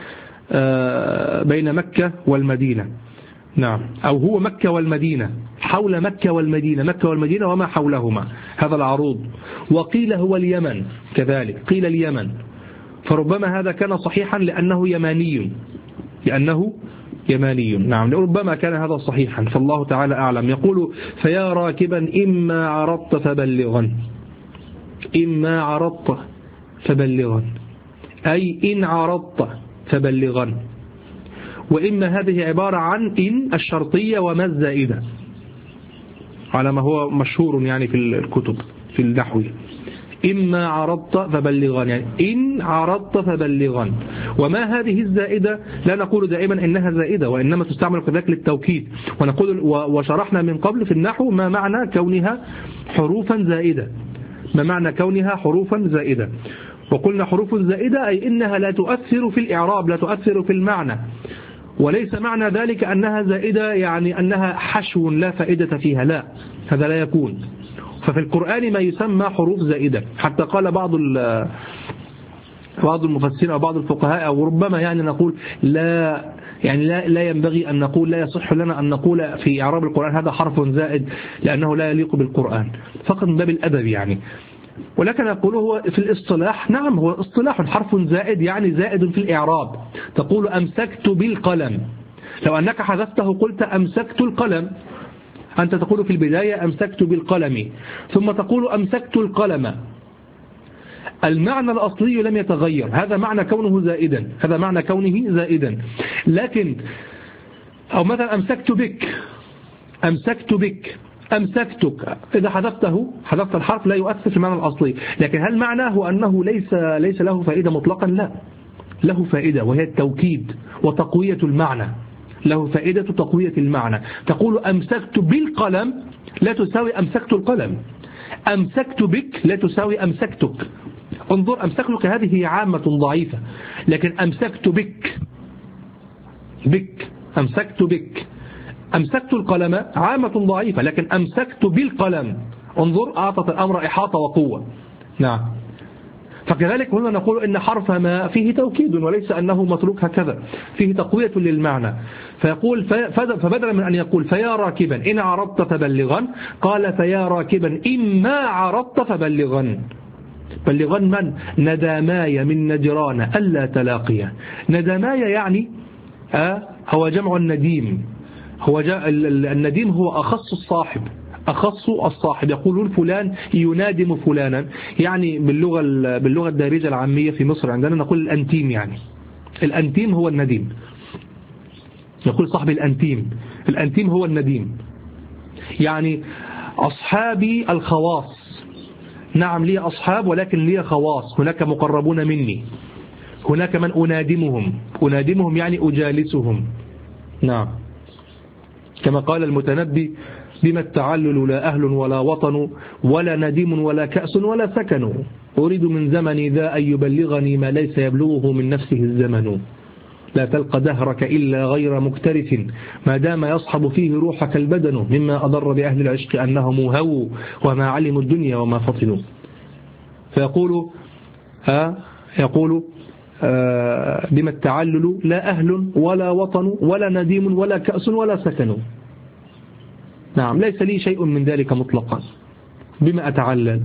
بين مكة والمدينة، نعم، أو هو مكة والمدينة، حول مكة والمدينة وما حولهما، هذا العروض. وقيل هو اليمن كذلك، قيل اليمن، فربما هذا كان صحيحا لأنه يماني، نعم، ربما كان هذا صحيحا، فالله تعالى أعلم. يقول فيا راكبا إما عرضت فبلغا، أي إن عرضت فبلغا. وإما هذه عبارة عن إن الشرطية وما الزائدة على ما هو مشهور يعني في الكتب في النحو. إما عرضت فبلغا، يعني إن عرضت فبلغا. وما هذه الزائدة؟ لا نقول دائما إنها زائدة، وإنما تستعمل كذلك للتوكيد. ونقول وشرحنا من قبل في النحو ما معنى كونها حروفا زائدة، وقلنا حروف زائدة أي إنها لا تؤثر في الإعراب، لا تؤثر في المعنى، وليس معنى ذلك أنها زائدة يعني أنها حشو لا فائدة فيها، لا، هذا لا يكون. ففي القرآن ما يسمى حروف زائدة، حتى قال بعض المفسرين أو بعض الفقهاء، أو ربما يعني نقول لا ينبغي أن نقول، لا يصح لنا أن نقول في إعراب القرآن هذا حرف زائد، لأنه لا يليق بالقرآن، فقط من باب الأدب يعني. ولكن نقول هو في الاصطلاح، نعم، هو اصطلاح حرف زائد يعني زائد في الإعراب. تقول أمسكت بالقلم، لو أنك حذفته قلت أمسكت القلم، أنت تقول في البداية أمسكت بالقلم، ثم تقول أمسكت القلم، المعنى الأصلي لم يتغير، هذا معنى كونه زائدا. لكن أو مثلا أمسكت بك، أمسكتك، إذا حذفت الحرف لا يؤثر في المعنى الأصلي، لكن هل معناه أنه ليس له فائدة مطلقا؟ لا، له فائدة، وهي التوكيد وتقوية المعنى. له فائدة تقوية المعنى. تقول أمسكت بالقلم لا تساوي أمسكت القلم، أمسكت بك لا تساوي أمسكتك. انظر، أمسكتك هذه عامة ضعيفة، لكن أمسكت بك أمسكت بك، أمسكت القلم عامة ضعيفة، لكن أمسكت بالقلم انظر أعطت الأمر إحاطة وقوة. نعم. فكذلك هنا نقول إن حرف ما فيه توكيد وليس أنه متروك هكذا، فيه تقوية للمعنى. فيقول فبدلا من أن يقول فيا راكبا إن عرضت فبلغا، قال فيا راكبا إما عرضت فبلغا. بلغا من؟ نداماي من نجران ألا تلاقيا. نداماي يعني هو جمع النديم، النديم هو أخص الصاحب. يقولون فلان ينادم فلانا، يعني باللغة الدارجة العامية في مصر عندنا نقول الأنتيم، يعني الأنتيم هو النديم، يقول صاحب الأنتيم هو النديم، يعني أصحابي الخواص. نعم لي أصحاب ولكن لي خواص، هناك مقربون مني، هناك من أنادمهم يعني أجالسهم. نعم، كما قال المتنبي بما التعلل لا أهل ولا وطن ولا نديم ولا كأس ولا سكن، أريد من زمني ذا أن يبلغني ما ليس يبلغه من نفسه الزمن، لا تلقى دهرك إلا غير مكترث ما دام يصحب فيه روحك البدن، مما أضر بأهل العشق أنهم هووا وما علموا الدنيا وما فطنوا. فيقول بما التعلل لا أهل ولا وطن ولا نديم ولا كأس ولا سكن. نعم، ليس لي شيء من ذلك مطلقا، بما أتعلل.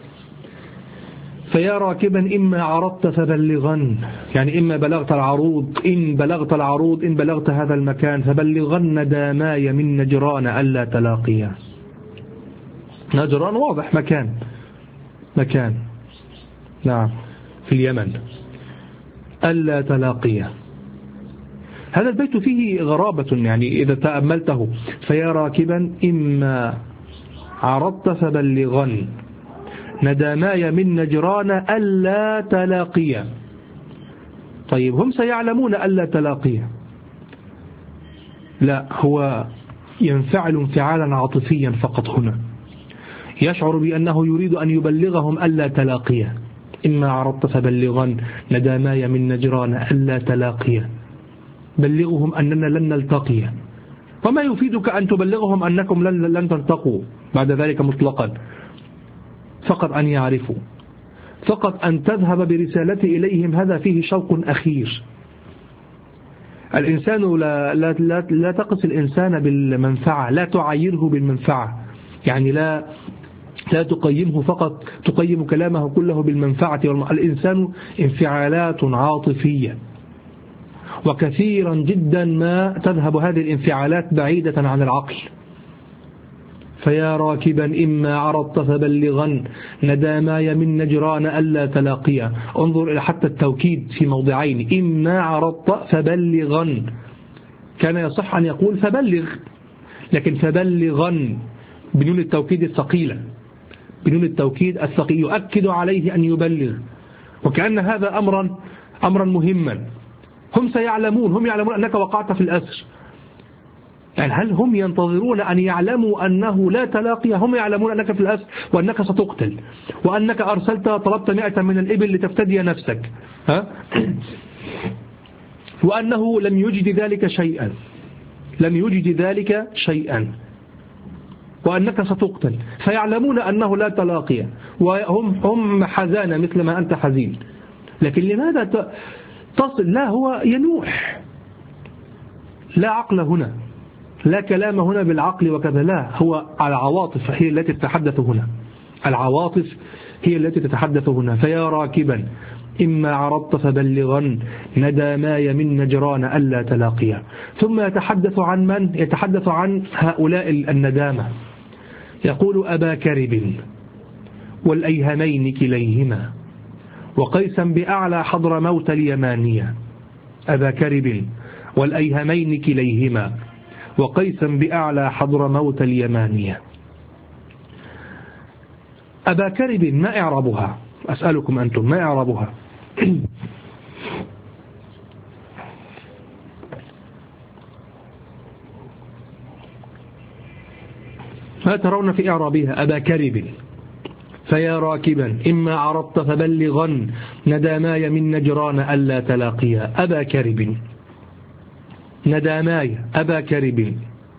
فيا راكبا إما عرضت فبلغن، يعني إما بلغت العروض، إن بلغت هذا المكان فبلغن داماي من نجران ألا تلاقيا. نجران واضح مكان نعم في اليمن، ألا تلاقيا. هذا البيت فيه غرابة، يعني إذا تأملته، فيا راكبا إما عرضت فبلغن نداماي من نجران ألا تلاقيا. طيب هم سيعلمون ألا تلاقيا؟ لا، هو ينفعل انفعالا عاطفيا فقط هنا، يشعر بأنه يريد أن يبلغهم ألا تلاقيا. إما عرضت فبلغن نداماي من نجران ألا تلاقيا، بلغهم أننا لن نلتقي. وما يفيدك أن تبلغهم أنكم لن تلتقوا بعد ذلك مطلقا، فقط أن يعرفوا، فقط أن تذهب برسالتي إليهم، هذا فيه شوق أخير. الإنسان لا تقص الإنسان بالمنفعة، لا تعيره بالمنفعة، يعني لا تقيمه فقط، تقيم كلامه كله بالمنفعة. الإنسان انفعالات عاطفية، وكثيرا جدا ما تذهب هذه الانفعالات بعيدة عن العقل. فيا راكبا إما عرضت فبلغن نداماي من نجران ألا تلاقيا. انظر إلى حتى التوكيد في موضعين، إما عرضت فبلغن، كان يصح أن يقول فبلغ، لكن فبلغن بنون التوكيد الثقيلة، يؤكد عليه أن يبلغ، وكأن هذا أمرا مهما. هم يعلمون أنك وقعت في الأسر، يعني هل هم ينتظرون أن يعلموا أنه لا تلاقي؟ هم يعلمون أنك في الأسر وأنك ستقتل، وأنك طلبت 100 من الإبل لتفتدي نفسك، وأنه لم يجد ذلك شيئا، وأنك ستقتل، فيعلمون أنه لا تلاقي، وهم حزانة مثل ما أنت حزين. لكن لماذا تصل؟ لا، هو ينوح، لا عقل هنا، لا كلام هنا بالعقل وكذا، لا، هو العواطف هي التي تتحدث هنا. فيا راكبا إما عرضت فبلغن نداماي من نجران ألا تلاقيا. ثم يتحدث عن من؟ يتحدث عن هؤلاء الندامة، يقول أبا كرب والأيهمين كليهما وقيسا بأعلى حضر موت اليمانية. أبا كرب والأيهمين كليهما وقيسا بأعلى حضر موت اليمانية. أبا كرب ما إعرابها؟ أسألكم أنتم ما إعرابها؟ ما ترون في إعرابها؟ أبا كرب فيا راكبا إما عرضت فبلغا نداماي من نجران ألا تلاقيا. أبا كرب نداماي أبا كرب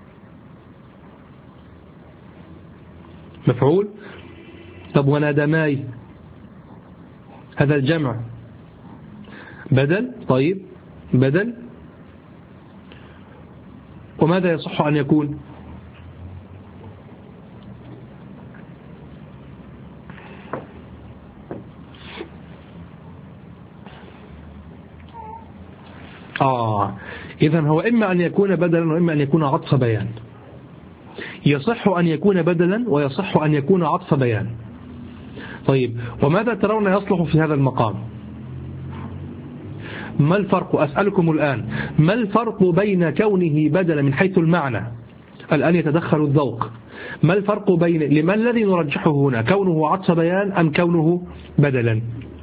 مفعول. طب ونداماي هذا الجمع بدل. طيب بدل، وماذا يصح أن يكون؟ إذن هو إما أن يكون بدلا وإما أن يكون عطف بيان. يصح أن يكون بدلا ويصح أن يكون عطف بيان. طيب وماذا ترون يصلح في هذا المقام؟ ما الفرق؟ أسألكم الآن ما الفرق بين كونه بدلا من حيث المعنى؟ الآن يتدخل الذوق. ما الفرق بين لما الذي نرجحه هنا، كونه عطف بيان أم كونه بدلا؟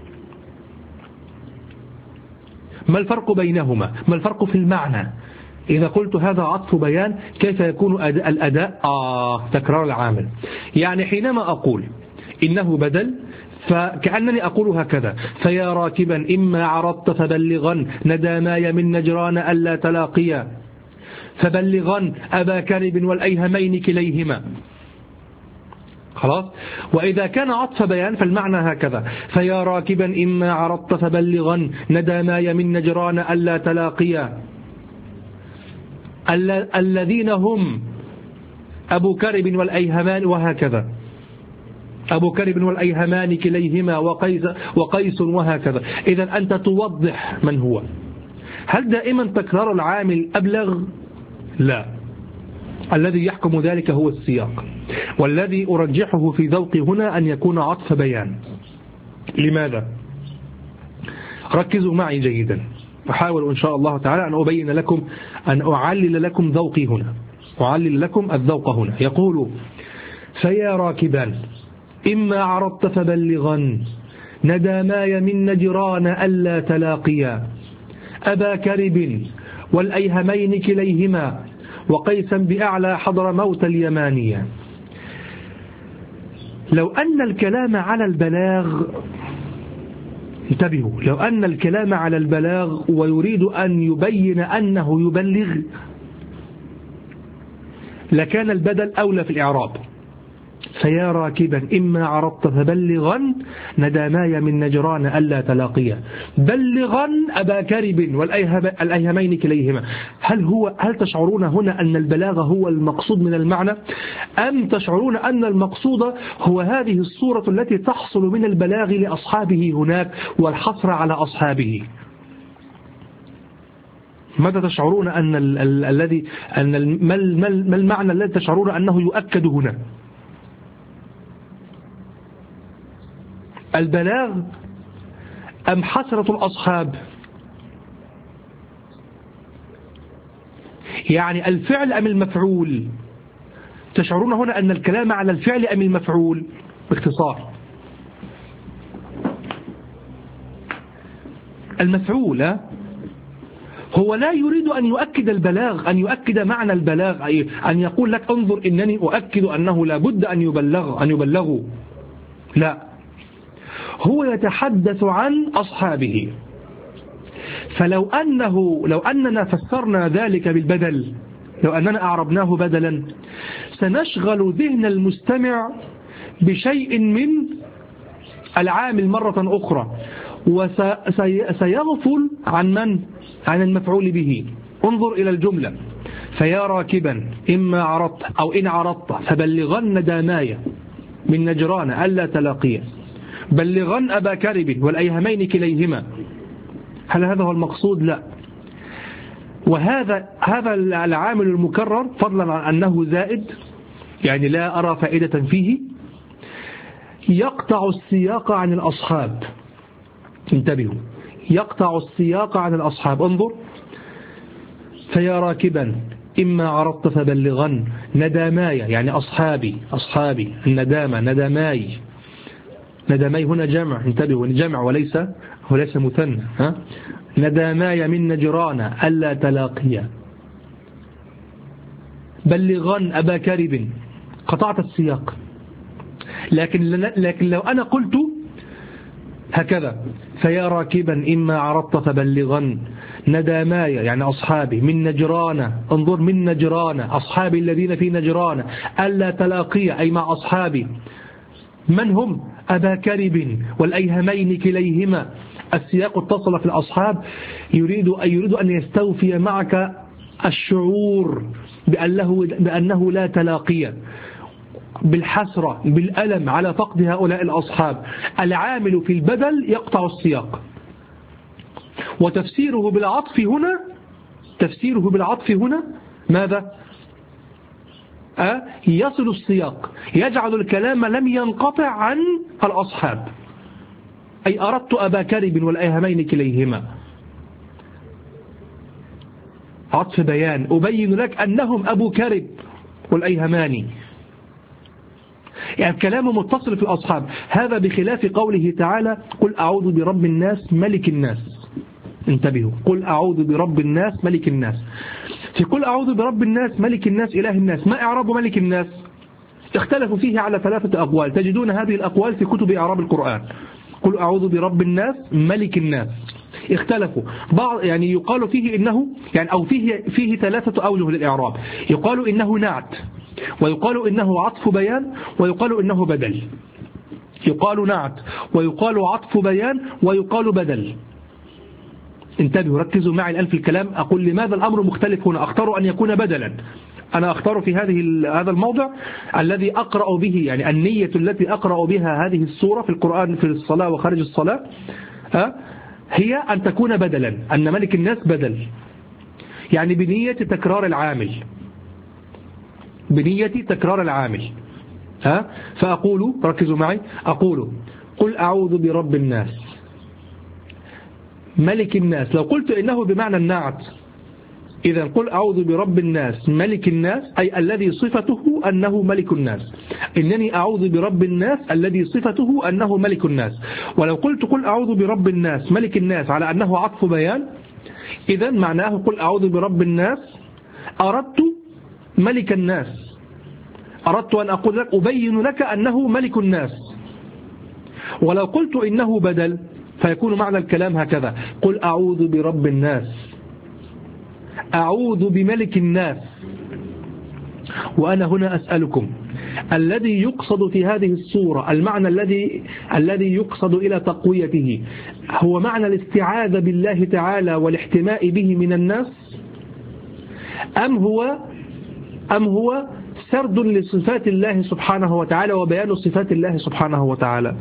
ما الفرق بينهما؟ ما الفرق في المعنى؟ إذا قلت هذا عطف بيان كيف يكون الأداء؟ تكرار العامل. يعني حينما أقول إنه بدل فكأنني أقول هكذا: فيا راكبا إما عرضت فبلغا نداماي من نجران ألا تلاقيا فبلغا أبا كرب والأيهمين كليهما. خلاص. وإذا كان عطف بيان فالمعنى هكذا: فيا راكبا إما عرضت فبلغا نداماي من نجران ألا تلاقيا الذين هم أبو كرب والأيهمان، وهكذا أبو كرب والأيهمان كليهما وقيس وهكذا. إذا أنت توضح من هو. هل دائما تكرار العامل أبلغ؟ لا، الذي يحكم ذلك هو السياق، والذي أرجحه في ذوقي هنا أن يكون عطف بيان. لماذا؟ ركزوا معي جيدا، أحاول إن شاء الله تعالى أن أبين لكم، أن أعلل لكم ذوقي هنا، أعلل لكم الذوق هنا. يقول: فيا راكبان إما عرضت فبلغا نداماي من نجران ألا تلاقيا أبا كرب والأيهمين كليهما وقيسا بأعلى حضر موت اليمانية. لو أن الكلام على البلاغ، انتبهوا، لو أن الكلام على البلاغ ويريد أن يبين أنه يبلغ لكان البدل أولى في الإعراب. فيا راكبا إما عرضت فبلغا نداماي من نجران ألا تلاقيا بلغا أبا كرب والأيهمين كليهما. هل تشعرون هنا أن البلاغة هو المقصود من المعنى، أم تشعرون أن المقصود هو هذه الصورة التي تحصل من البلاغ لأصحابه هناك والحصر على أصحابه؟ ماذا تشعرون ما المعنى الذي تشعرون أنه يؤكد هنا؟ البلاغ أم حسرة الأصحاب؟ يعني الفعل أم المفعول؟ تشعرون هنا أن الكلام على الفعل أم المفعول؟ باختصار المفعول. هو لا يريد أن يؤكد البلاغ، أن يؤكد معنى البلاغ، أن يقول لك انظر إنني أؤكد أنه لا بد أن يبلغوا. لا، هو يتحدث عن أصحابه. فلو أننا فسرنا ذلك بالبدل، لو أننا أعربناه بدلا، سنشغل ذهن المستمع بشيء من العامل مرة أخرى، وسيغفل عن من؟ عن المفعول به. انظر إلى الجملة: فيا راكبا إما عرضت أو إن عرضت فبلغن دامايا من نجران ألا تلاقيا بلغن أبا كرب والأيهمين كليهما. هل هذا هو المقصود؟ لا. وهذا العامل المكرر، فضلا عن أنه زائد، يعني لا أرى فائدة فيه، يقطع السياق عن الأصحاب. انتبهوا، يقطع السياق عن الأصحاب. انظر: فيا راكبا إما عرضت فبلغن نداماي، يعني أصحابي، الندامة نداماي ندامي هنا جمع، انتبهوا، جمع وليس مثنى. نداماي من نجران ألا تلاقيا. بلغن أبا كرب، قطعت السياق. لكن لو أنا قلت هكذا: فيا راكبا إما عرضت فبلغن نداماي يعني أصحابي من نجران، انظر، من نجران، أصحابي الذين في نجران، ألا تلاقي أي مع أصحابي. من هم؟ أبا كرب والأيهمين كليهما. السياق اتصل في الأصحاب، يريد أن يستوفي معك الشعور بأنه لا تلاقي، بالحسرة بالألم على فقد هؤلاء الأصحاب. العامل في البدل يقطع السياق. وتفسيره بالعطف هنا ماذا؟ يصل السياق، يجعل الكلام لم ينقطع عن الأصحاب. أي أردت أبا كرب والأيهمين كليهما. عطف بيان، أبين لك أنهم أبو كرب والأيهمان. يعني الكلام متصل في الأصحاب. هذا بخلاف قوله تعالى: قل أعوذ برب الناس ملك الناس. انتبهوا، قل أعوذ برب الناس ملك الناس. في قل أعوذ برب الناس ملك الناس إله الناس، ما إعراب ملك الناس؟ اختلفوا فيه على 3 أقوال، تجدون هذه الأقوال في كتب إعراب القرآن. قل أعوذ برب الناس ملك الناس. اختلفوا بعض، يعني يقال فيه إنه يعني أو فيه 3 أوجه للإعراب. يقال إنه نعت، ويقال إنه عطف بيان، ويقال إنه بدل. يقال نعت، ويقال عطف بيان، ويقال بدل. انتبهوا، ركزوا معي الآن في الكلام. أقول لماذا الأمر مختلف هنا؟ أختار أن يكون بدلا. أنا أختار في هذا الموضع الذي أقرأ به، يعني النية التي أقرأ بها هذه السورة في القرآن في الصلاة وخارج الصلاة هي أن تكون بدلا، أن ملك الناس بدل، يعني بنية تكرار العامل، بنية تكرار العامل. فأقول، ركزوا معي، أقول: قل أعوذ برب الناس ملك الناس. لو قلت إنه بمعنى النعت، إذا قل أعوذ برب الناس ملك الناس أي الذي صفته أنه ملك الناس. إنني أعوذ برب الناس الذي صفته أنه ملك الناس. ولو قلت قل أعوذ برب الناس ملك الناس على أنه عطف بيان، إذا معناه قل أعوذ برب الناس أردت ملك الناس، أردت أن أقول لك، أبين لك أنه ملك الناس. ولو قلت إنه بدل فيكون معنى الكلام هكذا: قل أعوذ برب الناس، أعوذ بملك الناس. وأنا هنا أسألكم، الذي يقصد في هذه الصورة، المعنى الذي يقصد إلى تقويته، هو معنى الاستعاذة بالله تعالى والاحتماء به من الناس، أم هو سرد لصفات الله سبحانه وتعالى وبيان صفات الله سبحانه وتعالى؟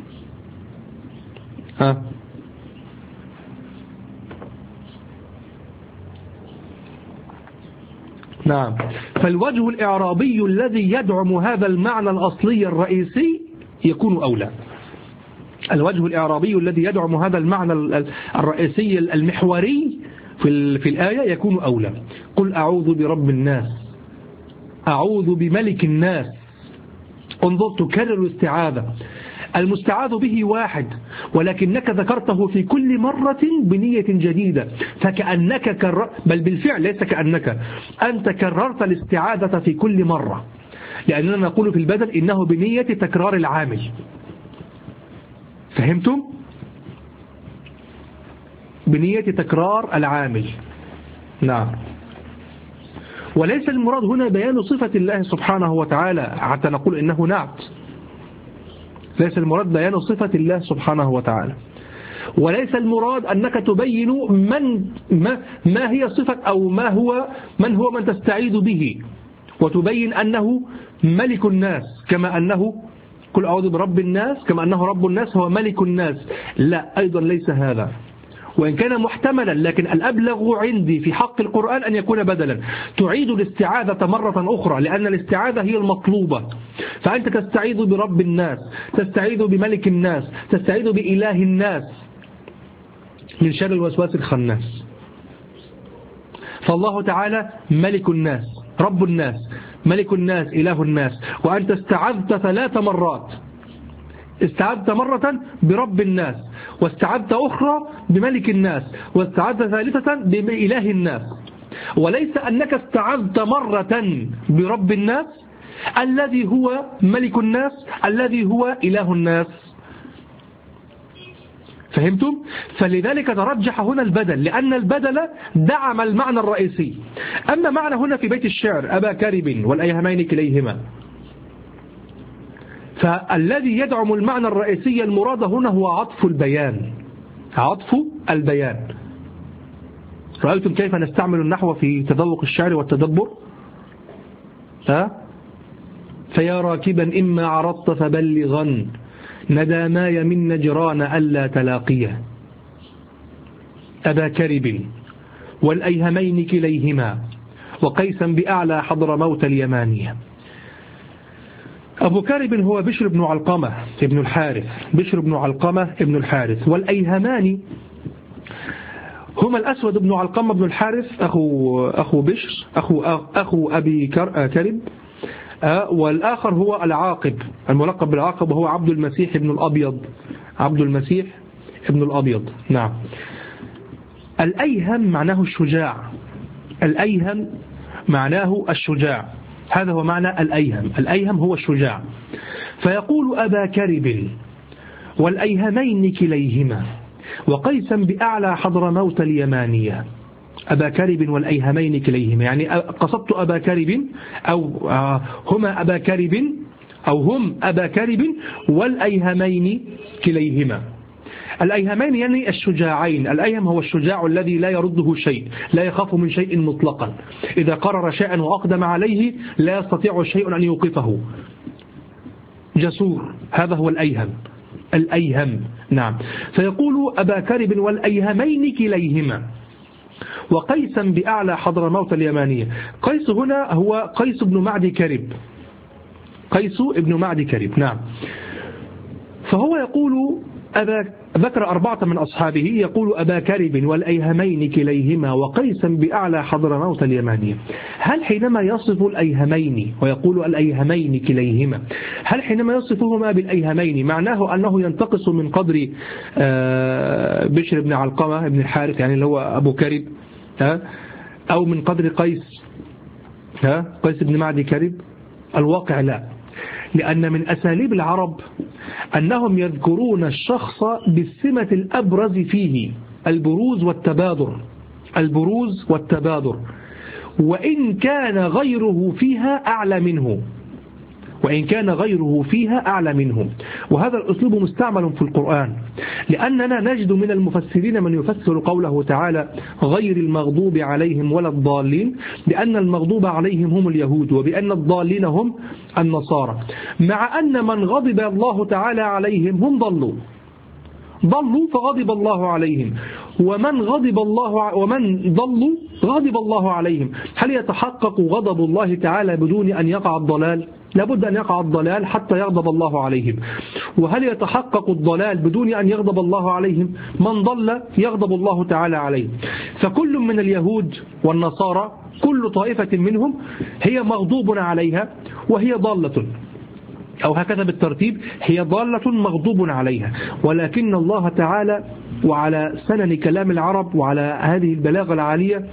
نعم. فالوجه الإعرابي الذي يدعم هذا المعنى الأصلي الرئيسي يكون أولى. الوجه الإعرابي الذي يدعم هذا المعنى الرئيسي المحوري في الآية يكون أولى. قل أعوذ برب الناس، أعوذ بملك الناس. انظر، تكرر الاستعاذة. المستعاذ به واحد، ولكنك ذكرته في كل مرة بنية جديدة، فكأنك بل بالفعل ليس كأنك، أنت كررت الاستعاذة في كل مرة، لأننا نقول في البدل إنه بنية تكرار العامل. فهمتم؟ بنية تكرار العامل. نعم. وليس المراد هنا بيان صفة الله سبحانه وتعالى حتى نقول إنه نعت. ليس المراد بيان صفة الله سبحانه وتعالى، وليس المراد أنك تبين ما هي صفة أو من هو من تستعيذ به، وتبين أنه ملك الناس، كما أنه قل أعوذ برب الناس، كما أنه رب الناس هو ملك الناس. لا، أيضا ليس هذا، وإن كان محتملا، لكن الأبلغ عندي في حق القرآن أن يكون بدلا. تعيد الاستعاذة مرة أخرى، لأن الاستعاذة هي المطلوبة. فأنت تستعيذ برب الناس، تستعيذ بملك الناس، تستعيذ بإله الناس من شر الوسواس الخناس. فالله تعالى ملك الناس، رب الناس، ملك الناس، إله الناس، وأنت استعذت 3 مرات. استعذت مرة برب الناس، واستعذت أخرى بملك الناس، واستعذت ثالثة بإله الناس. وليس أنك استعذت مرة برب الناس الذي هو ملك الناس الذي هو إله الناس. فهمتم؟ فلذلك ترجح هنا البدل، لأن البدل دعم المعنى الرئيسي. أما معنى هنا في بيت الشعر أبا كرب والأيهمين كليهما، فالذي يدعم المعنى الرئيسي المراد هنا هو عطف البيان. عطف البيان. رأيتم كيف نستعمل النحو في تذوق الشعر والتدبر؟ فيا راكبا إما عرضت فبلغا نداماي من نجران ألا تلاقيه. أبا كرب والأيهمين كليهما وقيسا بأعلى حضرموت اليمانية. أبو كرب هو بشر بن علقمة ابن الحارث، بشر بن علقمة ابن الحارث. والأيهمان هما الأسود بن علقمة بن الحارث أخو بشر أخو أبي كرب، والآخر هو العاقب الملقب بالعاقب، وهو عبد المسيح ابن الأبيض. عبد المسيح ابن الأبيض. نعم. الأيهم معناه الشجاع. الأيهم معناه الشجاع. هذا هو معنى الأيهم. الأيهم هو الشجاع. فيقول أبا كرب والأيهمين كليهما وقيسا بأعلى حضرموت اليمانية. أبا كرب والأيهمين كليهما، يعني قصدت أبا كرب أو هما أبا كرب أو هم أبا كرب والأيهمين كليهما. الأيهمين يعني الشجاعين. الأيهم هو الشجاع الذي لا يرده شيء، لا يخاف من شيء مطلقا، إذا قرر شيئا وأقدم عليه لا يستطيع شيء أن يوقفه. جسور. هذا هو الأيهم. الأيهم. نعم. فيقول أبا كرب والأيهمين كليهما وقيسا بأعلى حضرموت اليمانية. قيس هنا هو قيس بن معد كرب. قيس بن معد كرب. نعم. فهو يقول ذكر 4 من أصحابه، يقول أبا كرب والأيهمين كليهما وقيسا بأعلى حضرموت اليمانية. هل حينما يصف الأيهمين ويقول الأيهمين كليهما، هل حينما يصفهما بالأيهمين معناه أنه ينتقص من قدر بشر بن علقمة بن الحارث، يعني اللي هو أبو كرب، أو من قدر قيس بن معد كرب؟ الواقع لا، لأن من أساليب العرب أنهم يذكرون الشخص بالسمة الأبرز فيه، البروز والتبادر. البروز والتبادر، وإن كان غيره فيها أعلى منه، وإن كان غيره فيها أعلى منه. وهذا الأسلوب مستعمل في القرآن، لأننا نجد من المفسرين من يفسر قوله تعالى غير المغضوب عليهم ولا الضالين بأن المغضوب عليهم هم اليهود، وبأن الضالين هم النصارى، مع أن من غضب الله تعالى عليهم هم ضلوا فغضب الله عليهم، ومن ضلوا غضب الله عليهم. هل يتحقق غضب الله تعالى بدون أن يقع الضلال؟ لابد أن يقع الضلال حتى يغضب الله عليهم. وهل يتحقق الضلال بدون أن يغضب الله عليهم؟ من ضل يغضب الله تعالى عليه. فكل من اليهود والنصارى كل طائفة منهم هي مغضوب عليها وهي ضالة، أو هكذا بالترتيب، هي ضالة مغضوب عليها. ولكن الله تعالى وعلى سنن كلام العرب وعلى هذه البلاغة العالية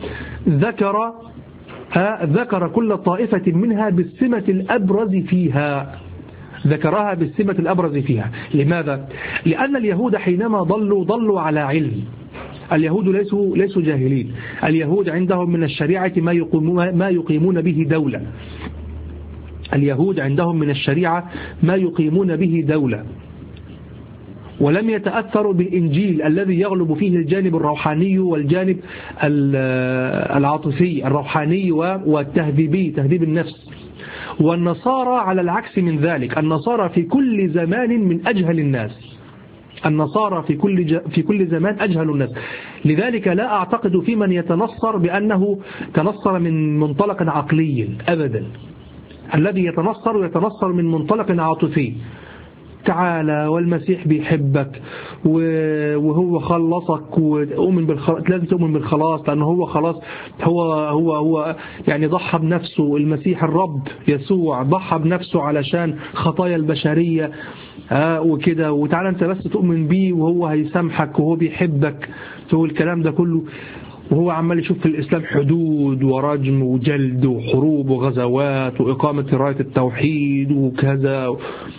ذكر كل طائفة منها بالسمة الأبرز فيها، ذكرها بالسمة الأبرز فيها. لماذا؟ لأن اليهود حينما ضلوا على علم. اليهود ليسوا جاهلين. اليهود عندهم من الشريعة ما يقيمون به دولة. اليهود عندهم من الشريعة ما يقيمون به دولة، ولم يتأثروا بالإنجيل الذي يغلب فيه الجانب الروحاني والجانب العاطفي الروحاني والتهذيبي، تهذيب النفس. والنصارى على العكس من ذلك، النصارى في كل زمان من أجهل الناس. النصارى في كل زمان أجهل الناس. لذلك لا أعتقد في من يتنصر بأنه تنصر من منطلق عقلي أبدا. الذي يتنصر من منطلق عاطفي. تعالى والمسيح بيحبك وهو خلصك، وأؤمن بالخلاص، لازم تؤمن بالخلاص لأنه هو خلاص، هو يعني ضحى بنفسه. المسيح الرب يسوع ضحى بنفسه علشان خطايا البشرية وكده، وتعالى أنت بس تؤمن بيه وهو هيسامحك وهو بيحبك. هو الكلام ده كله وهو عمال يشوف في الإسلام حدود ورجم وجلد وحروب وغزوات وإقامة راية التوحيد وكذا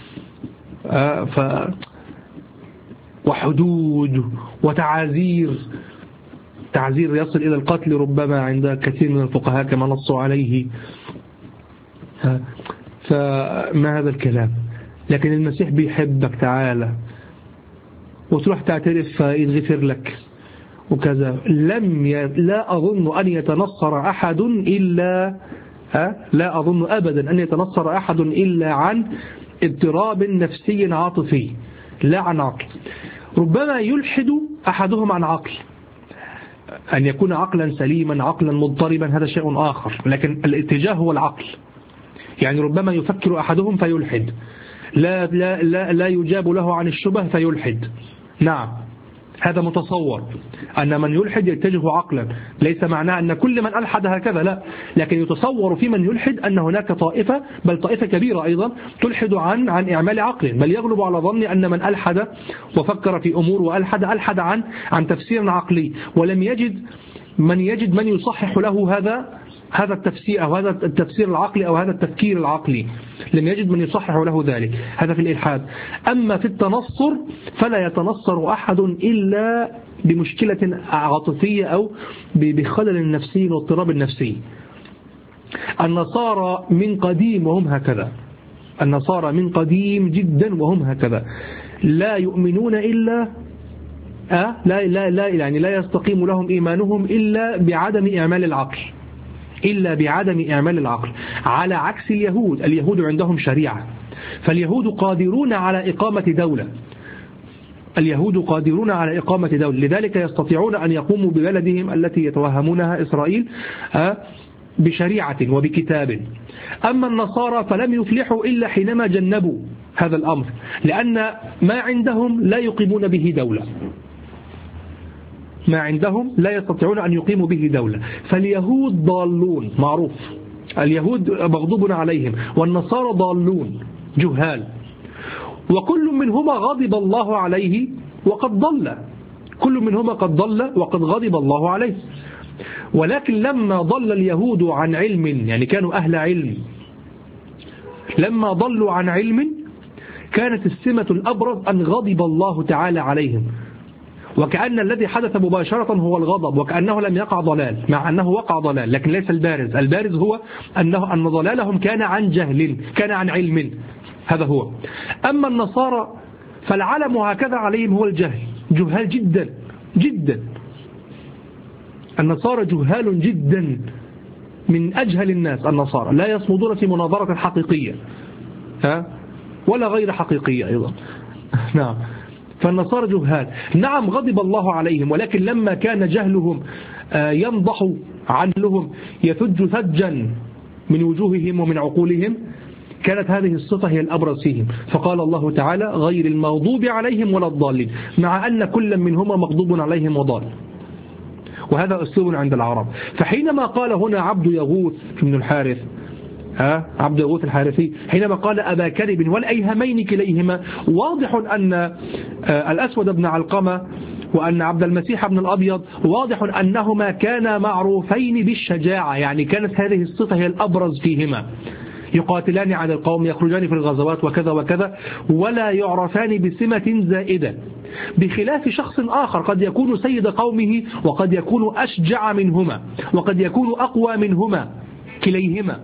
وحدود وتعازير، تعزير يصل إلى القتل ربما عند كثير من الفقهاء كما نصوا عليه. فما هذا الكلام؟ لكن المسيح بيحبك، تعالى وتروح تعترف فيتغفر لك وكذا. لا أظن أن يتنصر أحد إلا لا أظن أبدا أن يتنصر أحد إلا عن اضطراب نفسي عاطفي، لا عن عقل. ربما يلحد أحدهم عن عقل، أن يكون عقلا سليما عقلا مضطربا هذا شيء آخر، لكن الاتجاه هو العقل. يعني ربما يفكر أحدهم فيلحد، لا يجاب له عن الشبه فيلحد. نعم هذا متصور أن من يلحد يتجه عقلا، ليس معناه أن كل من ألحد هكذا، لا، لكن يتصور في من يلحد أن هناك طائفة، بل طائفة كبيرة أيضا تلحد عن إعمال عقل، بل يغلب على ظني أن من ألحد وفكر في أمور وألحد ألحد عن تفسير عقلي، ولم يجد من يصحح له هذا التفسير أو هذا التفسير العقلي أو هذا التفكير العقلي، لم يجد من يصحح له ذلك. هذا في الإلحاد. أما في التنصر فلا يتنصر أحد إلا بمشكلة عاطفية أو بخلل نفسي واضطراب نفسي. النصارى من قديم وهم هكذا، النصارى من قديم جدا وهم هكذا، لا يؤمنون إلا لا يعني لا يستقيم لهم إيمانهم إلا بعدم إعمال العقل، على عكس اليهود عندهم شريعة، فاليهود قادرون على إقامة دولة، لذلك يستطيعون أن يقوموا ببلدهم التي يتوهمونها إسرائيل بشريعة وبكتاب. أما النصارى فلم يفلحوا إلا حينما جنبوا هذا الأمر، لأن ما عندهم لا يقيمون به دولة، ما عندهم لا يستطيعون أن يقيموا به دولة. فاليهود ضالون معروف، اليهود مغضوب عليهم، والنصارى ضالون جهال، وكل منهما غضب الله عليه وقد ضل، كل منهما قد ضل وقد غضب الله عليه. ولكن لما ضل اليهود عن علم، يعني كانوا أهل علم، لما ضلوا عن علم كانت السمة الأبرز أن غضب الله تعالى عليهم، وكأن الذي حدث مباشرة هو الغضب، وكأنه لم يقع ضلال، مع أنه وقع ضلال لكن ليس البارز. البارز هو أن ضلالهم كان عن جهل، كان عن علم، هذا هو. أما النصارى فالعلم هكذا عليهم هو الجهل، جهال جدا جدا، النصارى جهال جدا، من أجهل الناس النصارى، لا يصمدون في مناظرة حقيقية ولا غير حقيقية أيضا. نعم، فالنصارى جهال. نعم غضب الله عليهم، ولكن لما كان جهلهم ينضح عنهم يثج ثجا من وجوههم ومن عقولهم، كانت هذه الصفة هي الأبرز فيهم. فقال الله تعالى غير المغضوب عليهم ولا الضالين، مع أن كل منهما مغضوب عليهم وضال، وهذا أسلوب عند العرب. فحينما قال هنا عبد يغوث بن الحارث، عبد يغوث الحارثي، حينما قال أبا كرب والأيهمين كليهما، واضح أن الأسود بن علقمة وأن عبد المسيح بن الأبيض واضح أنهما كانا معروفين بالشجاعة، يعني كانت هذه الصفة هي الأبرز فيهما، يقاتلان على القوم، يخرجان في الغزوات وكذا وكذا، ولا يعرفان بسمة زائدة، بخلاف شخص آخر قد يكون سيد قومه وقد يكون أشجع منهما وقد يكون أقوى منهما كليهما،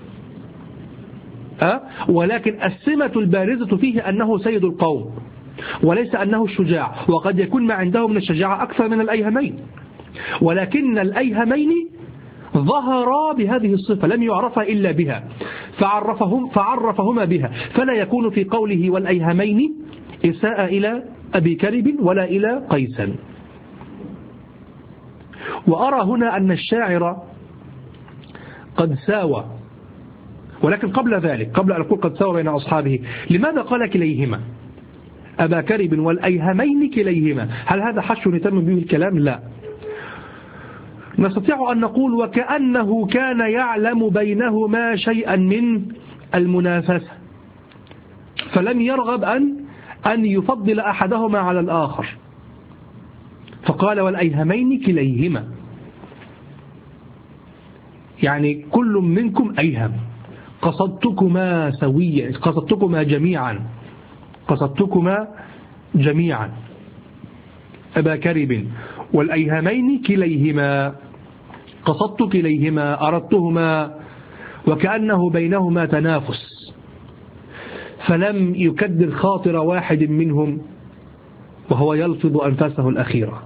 ولكن السمة البارزة فيه أنه سيد القوم وليس أنه الشجاع، وقد يكون ما عنده من الشجاعة أكثر من الأيهمين، ولكن الأيهمين ظهرا بهذه الصفة لم يعرفها إلا بها، فعرفهما بها، فلا يكون في قوله والأيهمين إساءة إلى أبي كرب ولا إلى قيس. وأرى هنا أن الشاعر قد ساوى، ولكن قبل ذلك، قبل أن أقول قد ساوى بين أصحابه، لماذا قال كليهما؟ أبا كرب والأيهمين كليهما. هل هذا حشو يتم به الكلام؟ لا. نستطيع أن نقول وكأنه كان يعلم بينهما شيئا من المنافسة، فلم يرغب أن يفضل أحدهما على الآخر، فقال والأيهمين كليهما، يعني كل منكم أيهم، قصدتكما سويا، قصدتكما جميعا، قصدتكما جميعا. أبا كرب والأيهمين كليهما، قصدت كليهما، أردتهما، وكأنه بينهما تنافس، فلم يكدر خاطر واحد منهم وهو يلفظ أنفاسه الأخيرة.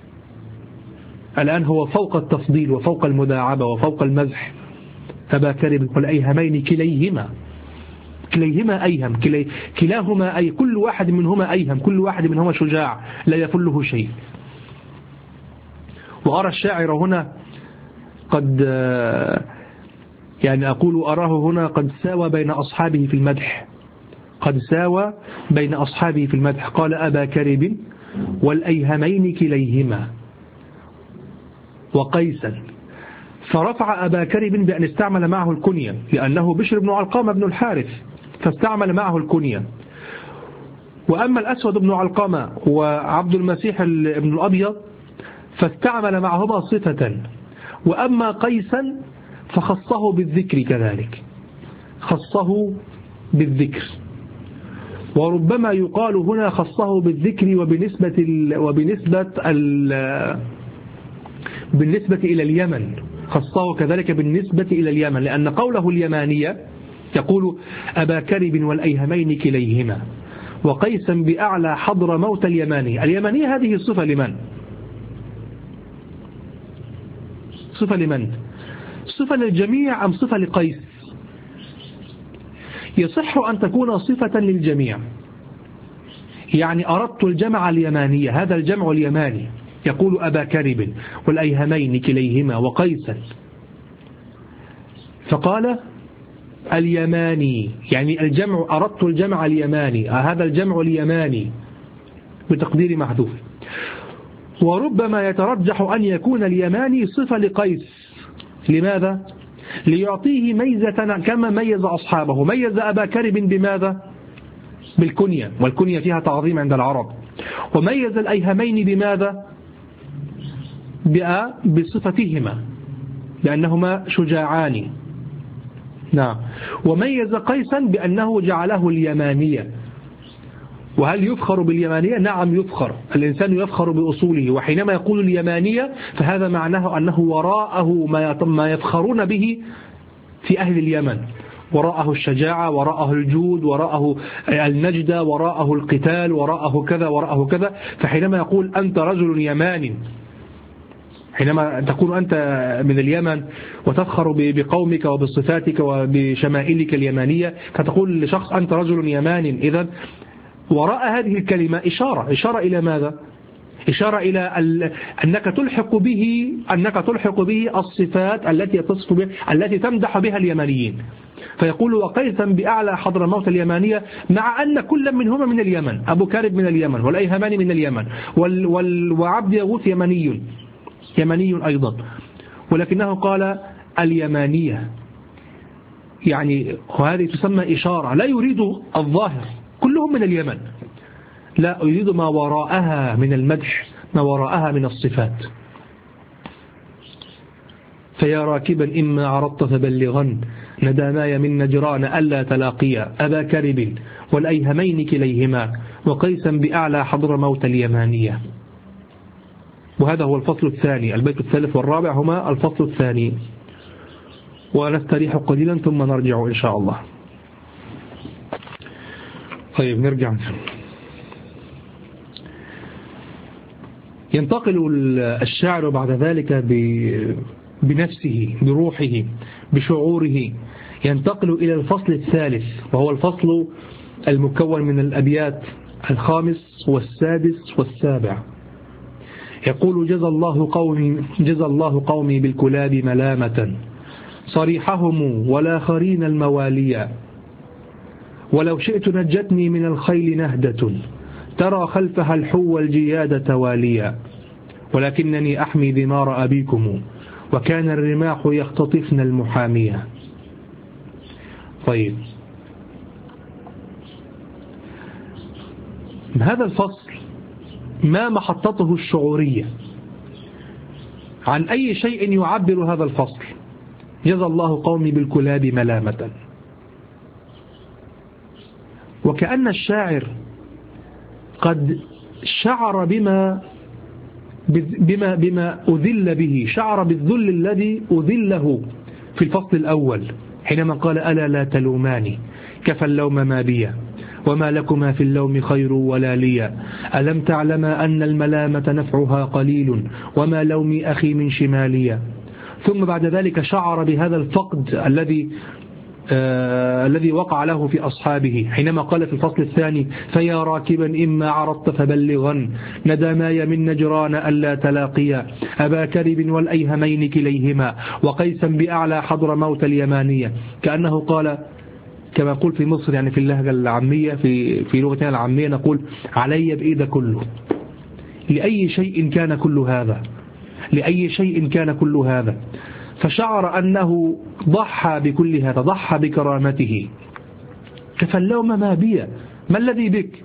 الآن هو فوق التفضيل وفوق المداعبة وفوق المزح. أبا كرب والأيهمين كليهما، كليهما أيهم، كلاهما أي، كل واحد منهما أيهم، كل واحد منهما شجاع لا يفله شيء. وأرى الشاعر هنا قد، يعني أقول أراه هنا قد ساوى بين أصحابه في المدح، قد ساوى بين أصحابه في المدح. قال أبا كرب والأيهمين كليهما وقيسا، فرفع أبا كرب بأن استعمل معه الكنية، لأنه بشر بن علقمة بن الحارث، فاستعمل معه الكنية. وأما الأسود بن علقمة وعبد المسيح بن الأبيض فاستعمل معهما صفة. وأما قيسا فخصه بالذكر كذلك، خصه بالذكر. وربما يقال هنا خصه بالذكر بالنسبة إلى اليمن، خصه كذلك بالنسبة إلى اليمن، لأن قوله اليمانية يقول أبا كرب والأيهمين كليهما وقيسا بأعلى حضر موت اليمانية. اليمانية هذه صفة لمن؟ صفة لمن؟ صفة للجميع أم صفة لقيس؟ يصح أن تكون صفة للجميع، يعني أردت الجمع اليمانية، هذا الجمع اليماني، يقول أبا كرب والأيهمين كليهما وقيسا، فقال اليماني، يعني الجمع، أردت الجمع اليماني، هذا الجمع اليماني بتقدير محذوف. وربما يترجح أن يكون اليماني صفة لقيس. لماذا؟ ليعطيه ميزة كما ميز أصحابه. ميز أبا كرب بماذا؟ بالكنية، والكنية فيها تعظيم عند العرب. وميز الأيهمين بماذا؟ بصفتهما، لأنهما شجاعان. نعم. وميز قيسا بأنه جعله اليمانية. وهل يفخر باليمانية؟ نعم يفخر، الإنسان يفخر بأصوله، وحينما يقول اليمانية فهذا معناه أنه وراءه ما يفخرون به في أهل اليمن، وراءه الشجاعة، وراءه الجود، وراءه النجدة، وراءه القتال، وراءه كذا وراءه كذا. فحينما يقول أنت رجل يماني، حينما تكون أنت من اليمن وتفخر بقومك وبصفاتك وبشمائلك اليمانية، فتقول لشخص أنت رجل يماني. إذن وراء هذه الكلمة إشارة إلى ماذا؟ إشارة إلى أنك تلحق به الصفات التي تصف بها، التي تمدح بها اليمانيين. فيقول وقيسا بأعلى حضر موت اليمانية، مع أن كل منهما من اليمن، أبو كرب من اليمن والأيهمان من اليمن وعبد يغوث يمني أيضا، ولكنه قال اليمانية، يعني وهذه تسمى إشارة، لا يريد الظاهر كلهم من اليمن، لا، يريد ما وراءها من المدح، ما وراءها من الصفات. فيا راكبا إما عرضت فبلغن نداماي من نجران ألا تلاقيا أبا كرب والأيهمين كليهما وقيسا بأعلى حضر موت اليمانية. وهذا هو الفصل الثاني، البيت الثالث والرابع هما الفصل الثاني. ونستريح قليلا ثم نرجع إن شاء الله. طيب نرجع. ينتقل الشاعر بعد ذلك بنفسه، بروحه، بشعوره، ينتقل إلى الفصل الثالث، وهو الفصل المكون من الأبيات الخامس والسادس والسابع. يقول جزى الله قومي بالكلاب ملامة صريحهم والآخرين المواليا ولو شئت نجتني من الخيل نهدة ترى خلفها الحو الجياد تواليا، ولكنني أحمي ذمار أبيكم، وكان الرماح يختطفن المحامية. طيب، هذا الفصل ما محطته الشعورية؟ عن أي شيء يعبر هذا الفصل؟ جزى الله قومي بالكلاب ملامة. وكأن الشاعر قد شعر بما أذل به، شعر بالذل الذي أذله في الفصل الأول حينما قال ألا لا تلوماني كفى اللوم ما بي وما لكما في اللوم خير ولا لي، ألم تعلما أن الملامة نفعها قليل وما لوم أخي من شمالي. ثم بعد ذلك شعر بهذا الفقد الذي وقع له في أصحابه حينما قال في الفصل الثاني فيا راكبا إما عرضت فبلغا ندماي من نجران ألا تلاقيا أبا كرب والأيهمين كليهما وقيسا بأعلى حضر موت اليمانية. كأنه قال كما يقول في مصر، يعني في اللهجة العامية، في لغتنا العامية نقول علي بإيد كله. لأي شيء كان كل هذا؟ لأي شيء كان كل هذا؟ فشعر أنه ضحى بكل هذا، ضحى بكرامته. كفى اللوم ما بي، ما الذي بك؟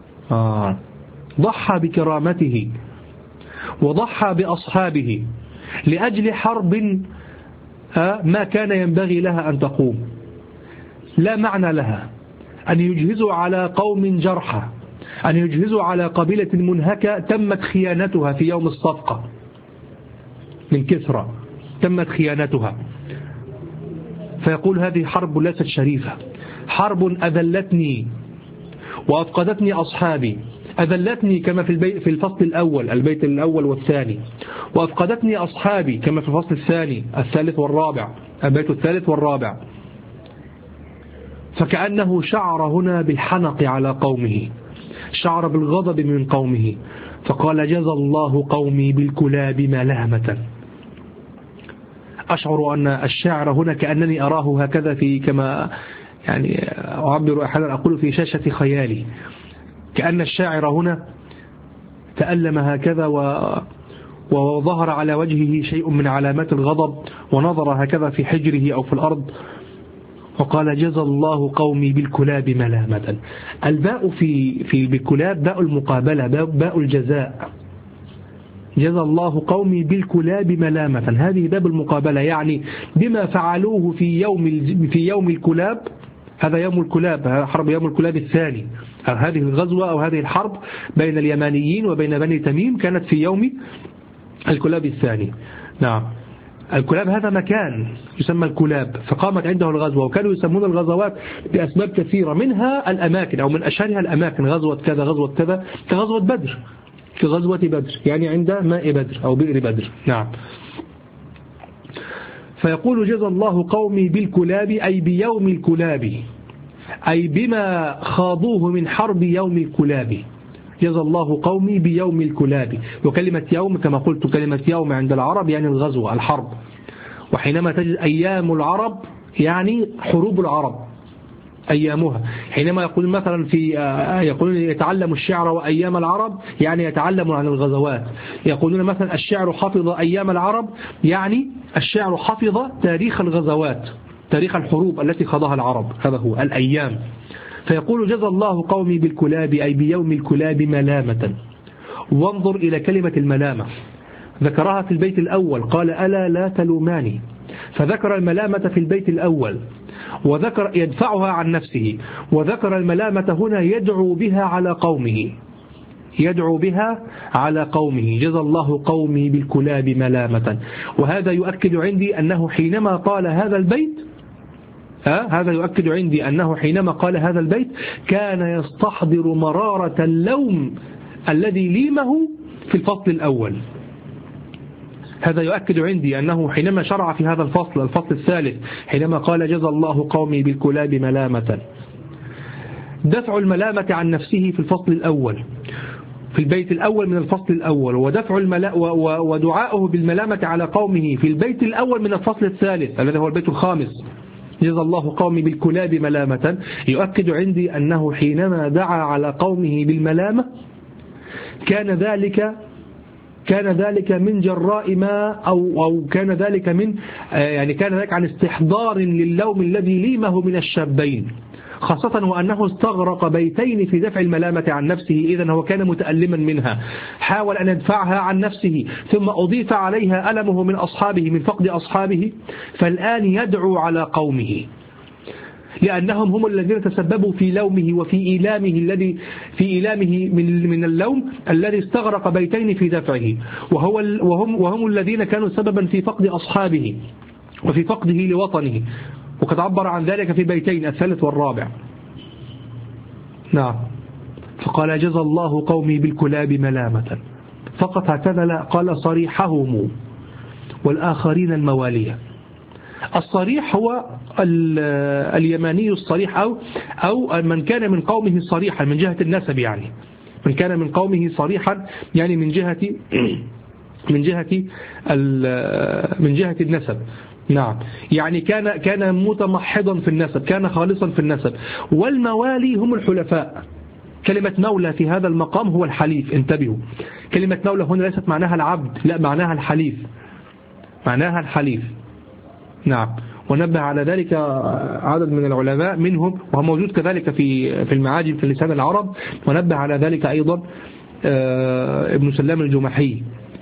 ضحى بكرامته وضحى بأصحابه لأجل حرب ما كان ينبغي لها أن تقوم، لا معنى لها، أن يجهزوا على قوم جرحى، أن يجهزوا على قبيلة منهكة تمت خيانتها في يوم الصفقة من كسرى، تمت خيانتها. فيقول هذه حرب ليست شريفة، حرب أذلتني وأفقدتني أصحابي، أذلتني كما في الفصل الأول، البيت الأول والثاني، وأفقدتني أصحابي كما في الفصل الثاني الثالث والرابع، البيت الثالث والرابع. فكأنه شعر هنا بالحنق على قومه، شعر بالغضب من قومه، فقال جزى الله قومي بالكلاب ملامة. أشعر أن الشاعر هنا كأنني أراه هكذا في كما يعني أعبر أحيانا أقول في شاشة خيالي، كأن الشاعر هنا تألم هكذا وظهر على وجهه شيء من علامات الغضب، ونظر هكذا في حجره أو في الأرض وقال جزى الله قومي بالكلاب ملامة. الباء في بالكلاب باء المقابلة، باء الجزاء. جزى الله قومي بالكلاب ملامة، هذه باب المقابلة، يعني بما فعلوه في يوم الكلاب. هذا يوم الكلاب، هذا حرب يوم الكلاب الثاني، هذه الغزوة أو هذه الحرب بين اليمانيين وبين بني تميم كانت في يوم الكلاب الثاني. نعم، الكلاب هذا مكان يسمى الكلاب، فقامت عنده الغزوة، وكانوا يسمون الغزوات بأسباب كثيرة، منها الأماكن أو من أشهرها الأماكن، غزوة كذا غزوة كذا، كغزوة بدر، كغزوة بدر يعني عند ماء بدر أو بئر بدر. نعم. فيقول جزى الله قومي بالكلاب أي بيوم الكلاب، أي بما خاضوه من حرب يوم الكلاب. جزى الله قومي بيوم الكلاب. وكلمة يوم كما قلت كلمة يوم عند العرب يعني الغزوة، الحرب. وحينما تجد أيام العرب يعني حروب العرب أيامها. حينما يقول مثلا يقولون يتعلم الشعر وأيام العرب يعني يتعلم عن الغزوات. يقولون مثلا الشعر حفظ أيام العرب يعني الشعر حفظ تاريخ الغزوات، تاريخ الحروب التي خاضها العرب، هذا هو الأيام. فيقول جزى الله قومي بالكلاب أي بيوم الكلاب ملامة. وانظر إلى كلمة الملامة، ذكرها في البيت الأول، قال ألا لا تلوماني، فذكر الملامة في البيت الأول وذكر يدفعها عن نفسه، وذكر الملامة هنا يدعو بها على قومه، يدعو بها على قومه. جزى الله قومي بالكلاب ملامة. وهذا يؤكد عندي أنه حينما قال هذا البيت هذا يؤكد عندي أنه حينما قال هذا البيت كان يستحضر مرارة اللوم الذي ليمه في الفصل الأول. هذا يؤكد عندي أنه حينما شرع في هذا الفصل الثالث حينما قال جزى الله قومي بالكلاب ملامة، دفع الملامة عن نفسه في الفصل الأول في البيت الأول من الفصل الأول، ودفع ودعاؤه بالملامة على قومه في البيت الأول من الفصل الثالث الذي هو البيت الخامس جزى الله قومي بالكلاب ملامة، يؤكد عندي أنه حينما دعا على قومه بالملامة كان ذلك من جراء ما أو كان ذلك من يعني كان ذلك عن استحضار للوم الذي ليمه من الشابين، خاصة وأنه استغرق بيتين في دفع الملامة عن نفسه، إذن هو كان متألما منها، حاول أن يدفعها عن نفسه، ثم أضيف عليها ألمه من أصحابه من فقد أصحابه، فالآن يدعو على قومه لأنهم هم الذين تسببوا في لومه وفي إيلامه من اللوم الذي استغرق بيتين في دفعه، وهم الذين كانوا سببا في فقد أصحابه وفي فقده لوطنه، وقد عبر عن ذلك في بيتين الثالث والرابع. نعم. فقال جزى الله قومي بالكلاب ملامة، فقط هكذا، لا، قال صريحهم والآخرين الموالية. الصريح هو اليماني الصريح أو من كان من قومه صريحا من جهة النسب، يعني من كان من قومه صريحا يعني من جهة النسب. نعم، يعني كان متمحضا في النسب، كان خالصا في النسب. والموالي هم الحلفاء. كلمة مولى في هذا المقام هو الحليف، انتبهوا، كلمة مولى هنا ليست معناها العبد، لا، معناها الحليف، معناها الحليف. نعم، ونبه على ذلك عدد من العلماء منهم، وهو موجود كذلك في المعاجم في لسان العرب، ونبه على ذلك أيضا ابن سلام الجمحي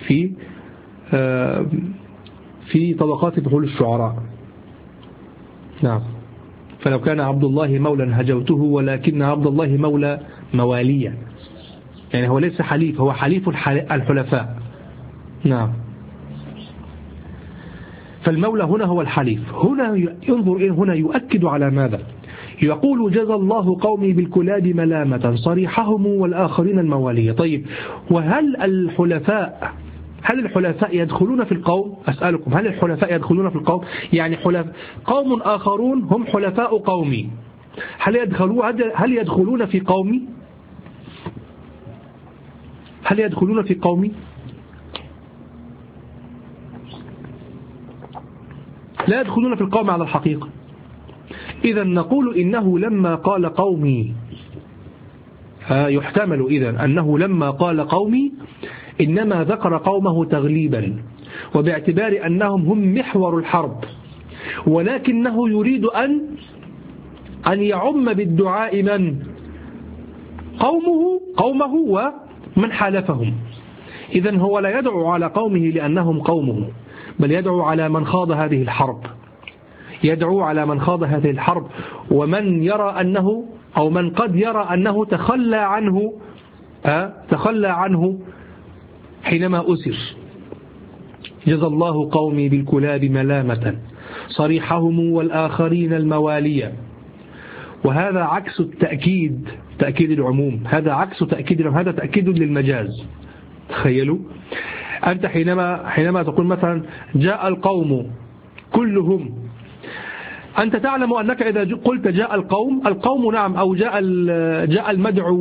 في طبقات فحول الشعراء. نعم. فلو كان عبد الله مولا هجوته، ولكن عبد الله مولى مواليا، يعني هو ليس حليف، هو حليف الحلفاء. نعم. فالمولى هنا هو الحليف. هنا ينظر هنا يؤكد على ماذا؟ يقول جزى الله قومي بالكلاب ملامة صريحهم والآخرين الموالية. طيب، وهل الحلفاء يدخلون في القوم؟ أسألكم، هل الحلفاء يدخلون في القوم؟ يعني قوم آخرون هم حلفاء قومي، هل يدخلون في قومي؟ هل يدخلون في قومي؟ لا يدخلون في القوم على الحقيقة. إذا نقول إنه لما قال قومي، يحتمل إذن أنه لما قال قومي إنما ذكر قومه تغليبا، وباعتبار أنهم هم محور الحرب، ولكنه يريد أن يعم بالدعاء من؟ قومه ومن حالفهم. إذن هو لا يدعو على قومه لأنهم قومه، بل يدعو على من خاض هذه الحرب، يدعو على من خاض هذه الحرب، ومن يرى أنه أو من قد يرى أنه تخلى عنه حينما أسر. جزى الله قومي بالكلاب ملامة صريحهم والآخرين الموالية. وهذا عكس التأكيد، تأكيد العموم، هذا عكس تأكيد العموم، هذا تأكيد للمجاز. تخيلوا أنت حينما تقول مثلا جاء القوم كلهم، أنت تعلم أنك إذا قلت جاء القوم نعم، أو جاء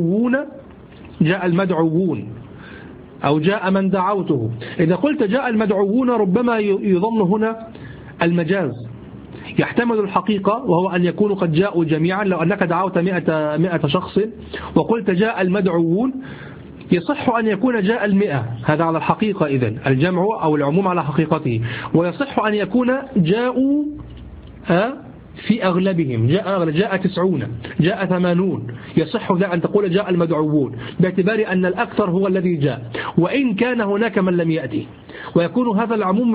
المدعوون أو جاء من دعوته، إذا قلت جاء المدعوون ربما يظن هنا المجاز، يحتمل الحقيقة وهو أن يكونوا قد جاءوا جميعا. لو أنك دعوت 100 شخص وقلت جاء المدعوون، يصح أن يكون جاء 100، هذا على الحقيقة، إذن الجمع أو العموم على حقيقته. ويصح أن يكون جاءوا في أغلبهم، جاء 90، جاء 80، يصح أن تقول جاء المدعوون باعتبار أن الأكثر هو الذي جاء، وإن كان هناك من لم يأتي، ويكون هذا العموم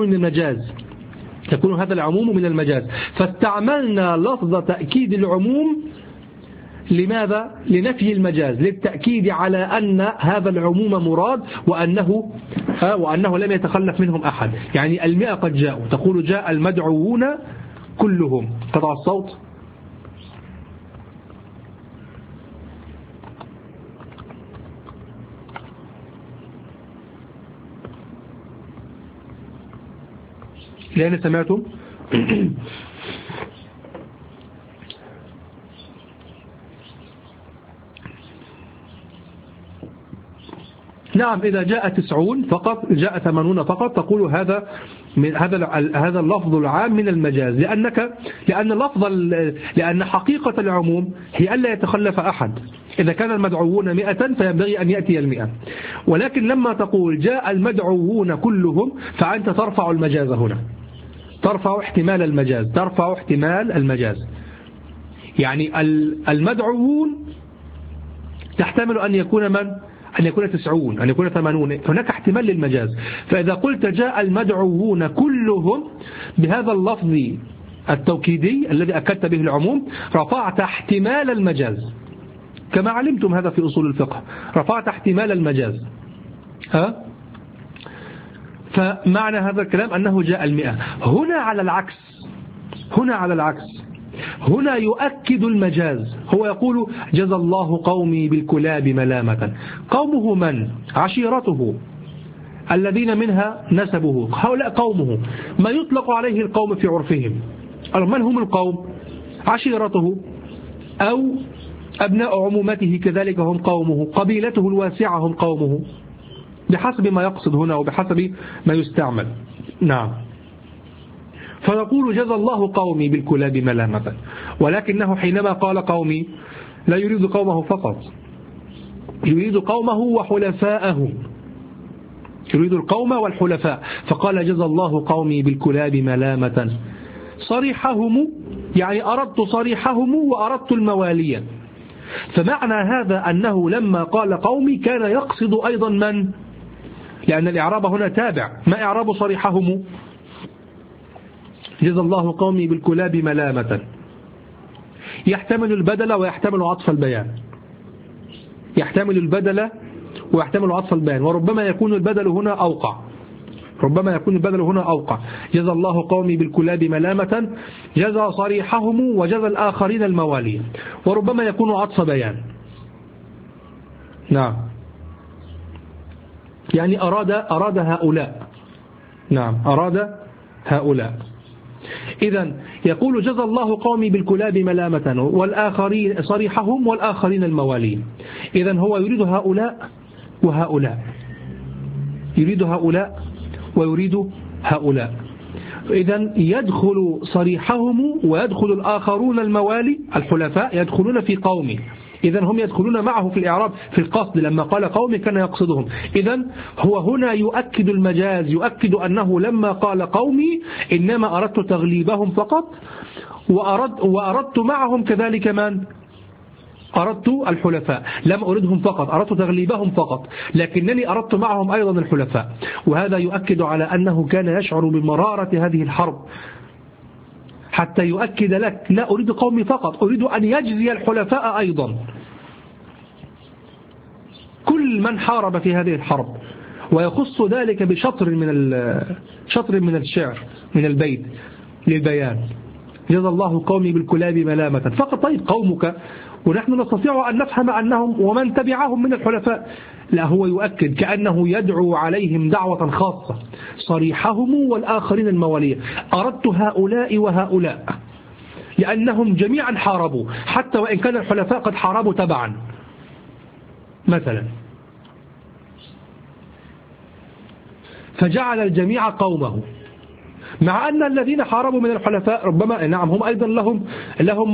من المجاز. فاستعملنا لفظ تأكيد العموم لماذا؟ لنفي المجاز، للتأكيد على أن هذا العموم مراد، وأنه لم يتخلف منهم أحد. يعني 100 قد جاءوا، تقول جاء المدعوون كلهم. قطع الصوت. لأن سمعتم؟ نعم، إذا جاء 90 فقط، جاء 80 فقط، تقول هذا من هذا اللفظ العام من المجاز، لأن حقيقة العموم هي ألا يتخلف أحد. إذا كان المدعوون 100 فينبغي أن يأتي 100، ولكن لما تقول جاء المدعوون كلهم فأنت ترفع المجاز هنا، ترفع احتمال المجاز. يعني المدعوون تحتمل أن يكون من؟ أن يكون 90، أن يكون 80، هناك احتمال للمجاز. فإذا قلت جاء المدعوون كلهم بهذا اللفظ التوكيدي الذي أكدت به العموم، رفعت احتمال المجاز، كما علمتم هذا في أصول الفقه، رفعت احتمال المجاز. فمعنى هذا الكلام أنه جاء 100. هنا على العكس، هنا يؤكد المجاز. هو يقول جزى الله قومي بالكلاب ملامة. قومه من؟ عشيرته الذين منها نسبه، هؤلاء قومه، ما يطلق عليه القوم في عرفهم. من هم القوم؟ عشيرته أو أبناء عمومته كذلك هم قومه، قبيلته الواسعة هم قومه، بحسب ما يقصد هنا وبحسب ما يستعمل. نعم. فيقول جزى الله قومي بالكلاب ملامة، ولكنه حينما قال قومي لا يريد قومه فقط، يريد قومه وحلفاءه، يريد القوم والحلفاء. فقال جزى الله قومي بالكلاب ملامة صريحهم، يعني أردت صريحهم وأردت الموالية. فمعنى هذا أنه لما قال قومي كان يقصد أيضا من؟ لأن الإعراب هنا تابع. ما إعراب صريحهم؟ جزى الله قومي بالكلاب ملامة يحتمل البدل ويحتمل عطف البيان، يحتمل البدل ويحتمل عطف البيان، وربما يكون البدل هنا أوقع. جزى الله قومي بالكلاب ملامة، جزى صريحهم وجزى الآخرين الموالي، وربما يكون عطف بيان. نعم، يعني أراد هؤلاء. نعم، أراد هؤلاء. إذن يقول جزى الله قومي بالكلاب ملامة والآخرين صريحهم والآخرين الموالين. إذن هو يريد هؤلاء وهؤلاء، يريد هؤلاء ويريد هؤلاء. إذن يدخل صريحهم ويدخل الآخرون الموالي الحلفاء يدخلون في قومه. إذن هم يدخلون معه في الإعراب في القصد، لما قال قومي كان يقصدهم. إذن هو هنا يؤكد المجاز، يؤكد أنه لما قال قومي إنما أردت تغليبهم فقط، وأردت معهم كذلك من؟ أردت الحلفاء، لم أردهم فقط، أردت تغليبهم فقط، لكنني أردت معهم أيضا الحلفاء. وهذا يؤكد على أنه كان يشعر بمرارة هذه الحرب، حتى يؤكد لك لا أريد قومي فقط، أريد أن يجزي الحلفاء أيضا، كل من حارب في هذه الحرب. ويخص ذلك بشطر من الشعر، من البيت للبيان. جزى الله قومي بالكلاب ملامة فقط. طيب قومك، ونحن نستطيع أن نفهم أنهم ومن تبعهم من الحلفاء. لا، هو يؤكد كأنه يدعو عليهم دعوة خاصة، صريحهم والآخرين الموالية. أردت هؤلاء وهؤلاء لأنهم جميعا حاربوا، حتى وإن كان الحلفاء قد حاربوا تبعا مثلا، فجعل الجميع قومه، مع أن الذين حاربوا من الحلفاء ربما نعم هم أيضا لهم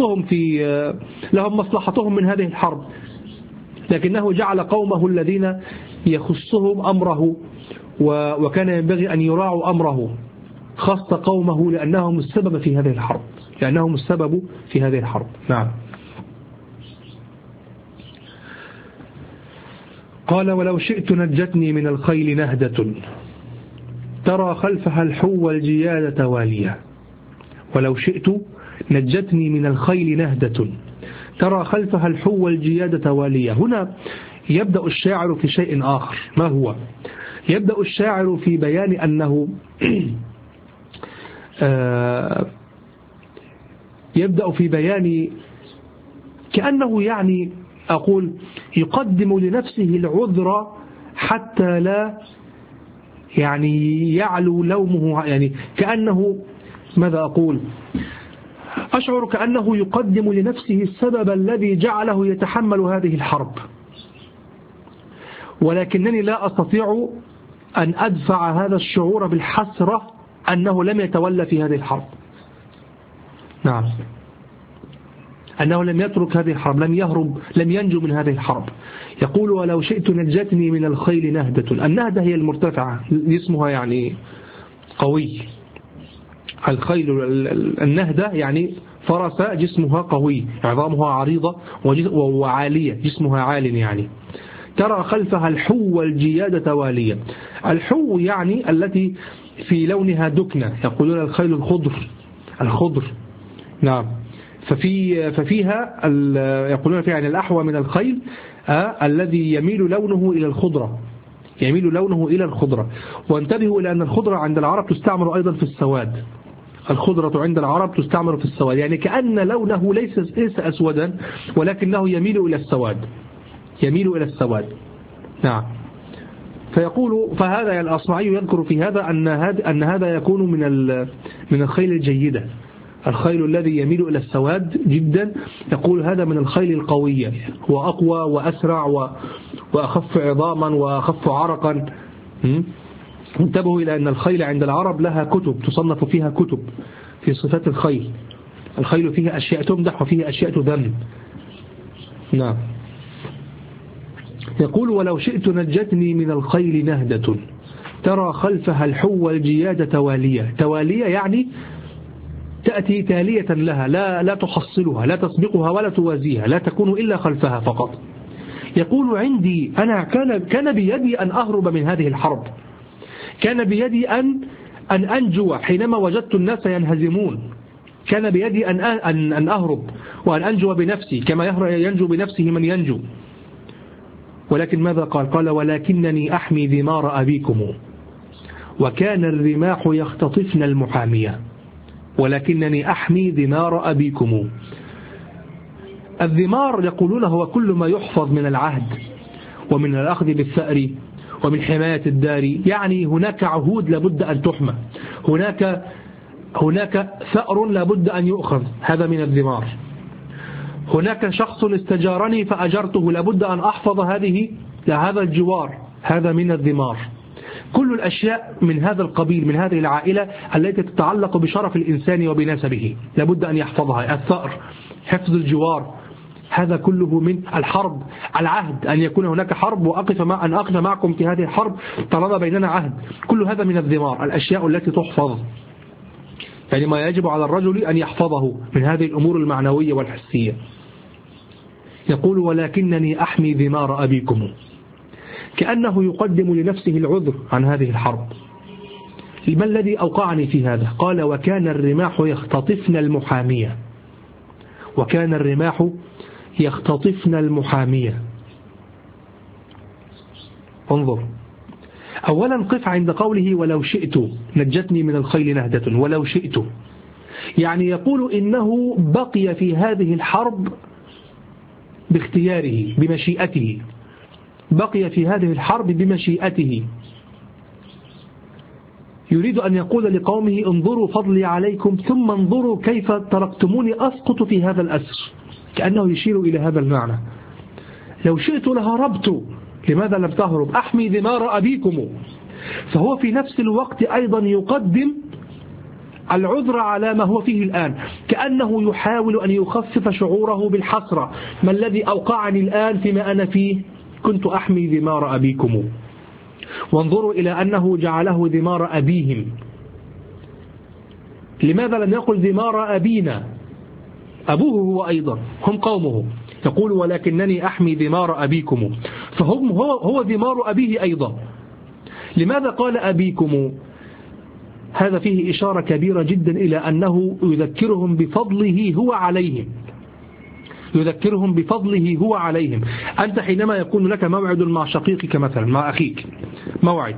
مصلحتهم من هذه الحرب، لكنه جعل قومه الذين يخصهم أمره وكان ينبغي أن يراعوا أمره، خص قومه لأنهم السبب في هذه الحرب، نعم. قال ولو شئت نجتني من الخيل نهدة ترى خلفها الحو الجيادة والية. ولو شئت نجتني من الخيل نهدة ترى خلفها الحو الجيادة والية. هنا يبدأ الشاعر في شيء آخر. ما هو؟ يبدأ الشاعر في بيان أنه يبدأ في بيان كأنه يعني أقول يقدم لنفسه العذر حتى لا يعني يعلو لومه، يعني كأنه ماذا أقول، أشعر كأنه يقدم لنفسه السبب الذي جعله يتحمل هذه الحرب، ولكنني لا أستطيع أن أدفع هذا الشعور بالحسرة أنه لم يتولى في هذه الحرب. نعم، أنه لم يترك هذه الحرب، لم يهرب، لم ينجو من هذه الحرب. يقول ولو شئت نجتني من الخيل نهدة. النهدة هي المرتفعة، اسمها يعني قوي. الخيل النهدة يعني فرس جسمها قوي، عظامها عريضة وعالية، جسمها عال يعني. ترى خلفها الحو والجياد توالية. الحو يعني التي في لونها دكنة، يقولون الخيل الخضر. نعم، ففيها يقولون فيها يعني الأحوى من الخيل الذي يميل لونه إلى الخضرة. وانتبهوا إلى أن الخضرة عند العرب تستعمل أيضا في السواد. الخضرة عند العرب تستعمل في السواد، يعني كأن لونه ليس أسودا ولكنه يميل إلى السواد. نعم. فهذا الأصمعي يذكر في هذا أن هذا يكون من الخيل الجيدة، الخيل الذي يميل إلى السواد جدا. يقول هذا من الخيل القوية، هو أقوى وأسرع وأخف عظاما وأخف عرقا. انتبهوا إلى أن الخيل عند العرب لها كتب، تصنف فيها كتب في صفات الخيل. الخيل فيها أشياء تمدح وفيها أشياء تذم. نعم. يقول ولو شئت نجتني من الخيل نهدة ترى خلفها الحو والجياد توالية يعني تأتي تالية لها، لا تحصلها، لا تسبقها ولا توازيها، لا تكون إلا خلفها فقط. يقول عندي أنا كان بيدي أن أهرب من هذه الحرب، كان بيدي أن أنجو حينما وجدت الناس ينهزمون، كان بيدي أن أهرب وأن أنجو بنفسي كما ينجو بنفسه من ينجو. ولكن ماذا قال ولكنني أحمي ذمار أبيكم وكان الرماح يختطفن المحامية. ولكنني أحمي ذمار أبيكم. الذمار يقولون هو كل ما يحفظ من العهد ومن الأخذ بالثأر ومن حماية الدار، يعني هناك عهود لابد أن تحمى، هناك ثأر لابد أن يؤخذ، هذا من الذمار. هناك شخص استجارني فأجرته، لابد أن أحفظ هذا الجوار، هذا من الذمار. كل الأشياء من هذا القبيل، من هذه العائلة التي تتعلق بشرف الإنسان وبنسبه، لابد أن يحفظها. الثأر، حفظ الجوار، هذا كله من الحرب، العهد، أن يكون هناك حرب أن أقف معكم في هذه الحرب طالما بيننا عهد. كل هذا من الذمار، الأشياء التي تحفظ، يعني ما يجب على الرجل أن يحفظه من هذه الأمور المعنوية والحسية. يقول ولكنني أحمي ذمار أبيكم، كأنه يقدم لنفسه العذر عن هذه الحرب. ما الذي أوقعني في هذا؟ قال وكان الرماح يختطفن المحامية. وكان الرماح يختطفن المحامية. انظر، أولا قف عند قوله ولو شئت نجتني من الخيل نهدة. ولو شئت يعني يقول إنه بقي في هذه الحرب باختياره بمشيئته، بقي في هذه الحرب بمشيئته. يريد أن يقول لقومه انظروا فضلي عليكم ثم انظروا كيف تركتموني أسقط في هذا الأسر، كأنه يشير إلى هذا المعنى. لو شئت لهربت، لماذا لم تهرب؟ أحمي ذمار أبيكم. فهو في نفس الوقت أيضا يقدم العذر على ما هو فيه الآن، كأنه يحاول أن يخفف شعوره بالحسرة. ما الذي أوقعني الآن فيما أنا فيه؟ كنت أحمي ذمار أبيكم. وانظروا إلى أنه جعله ذمار أبيهم. لماذا لم يقل ذمار أبينا؟ أبوه هو أيضا، هم قومه. يقول ولكنني أحمي ذمار أبيكم، هو ذمار أبيه أيضا. لماذا قال أبيكم؟ هذا فيه إشارة كبيرة جدا إلى أنه يذكرهم بفضله هو عليهم، يذكرهم بفضله هو عليهم. أنت حينما يكون لك موعد مع شقيقك مثلا، مع أخيك موعد،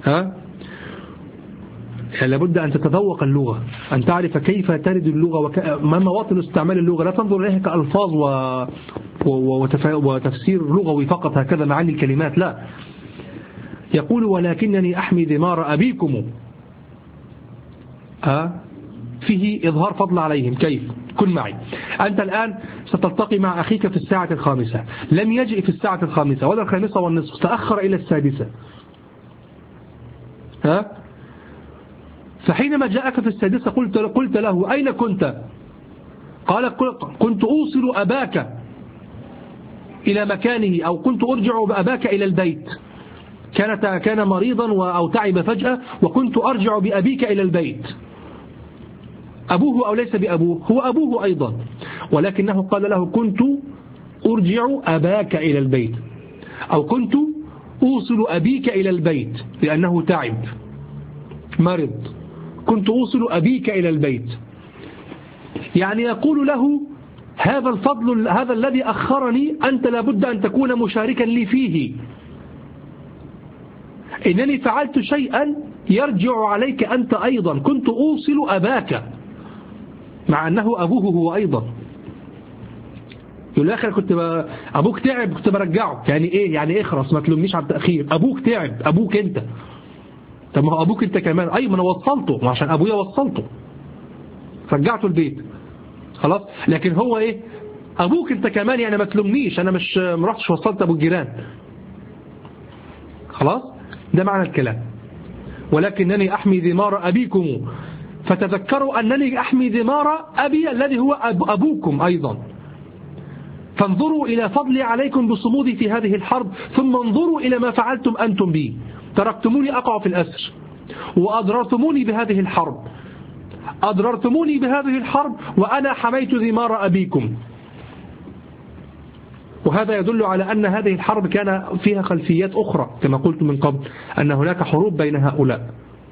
لابد أن تتذوق اللغة، أن تعرف كيف ترد اللغة وما مواطن استعمال اللغة. لا تنظر إليها كألفاظ وتفسير لغوي فقط هكذا معاني الكلمات، لا. يقول ولكنني أحمي ذمار أبيكم، فيه إظهار فضل عليهم. كيف؟ كن معي. أنت الآن ستلتقي مع أخيك في الساعة 5، لم يجئ في الساعة 5 ولا 5:30، تأخر إلى 6. فحينما جاءك في السادسة قلت له أين كنت؟ قال كنت أوصل أباك إلى مكانه، أو كنت أرجع بأباك إلى البيت. كان مريضا أو تعب فجأة، وكنت أرجع بأبيك إلى البيت. أبوه أو ليس بأبوه؟ هو أبوه أيضا، ولكنه قال له كنت أرجع أباك إلى البيت، أو كنت أوصل أبيك إلى البيت لأنه تعب مرض. كنت أوصل أبيك إلى البيت، يعني يقول له هذا الفضل، هذا الذي أخرني أنت لابد أن تكون مشاركا لي فيه. إنني فعلت شيئا يرجع عليك أنت أيضا. كنت أوصل أباك، مع أنه أبوه هو أيضا. يقول الآخر أبوك تعب كنت برجعه. يعني إيه؟ يعني اخرس، ما تلومنيش على التأخير. أبوك تعب، أبوك أنت. طب ما هو أبوك أنت كمان. أي ما أنا وصلته، عشان أبويا وصلته رجعته البيت خلاص. لكن هو إيه؟ أبوك أنت كمان، يعني ما تلومنيش، أنا مش مرحتش وصلت أبو الجيران. خلاص، ده معنى الكلام. ولكنني أحمي ذمار أبيكم، فتذكروا أنني أحمي ذمار أبي الذي هو أبوكم أيضا. فانظروا إلى فضلي عليكم بصمودي في هذه الحرب، ثم انظروا إلى ما فعلتم أنتم بي. تركتموني أقع في الأسر، وأضررتموني بهذه الحرب. أضررتموني بهذه الحرب وأنا حميت ذمار أبيكم. وهذا يدل على أن هذه الحرب كان فيها خلفيات أخرى، كما قلت من قبل أن هناك حروب بين هؤلاء،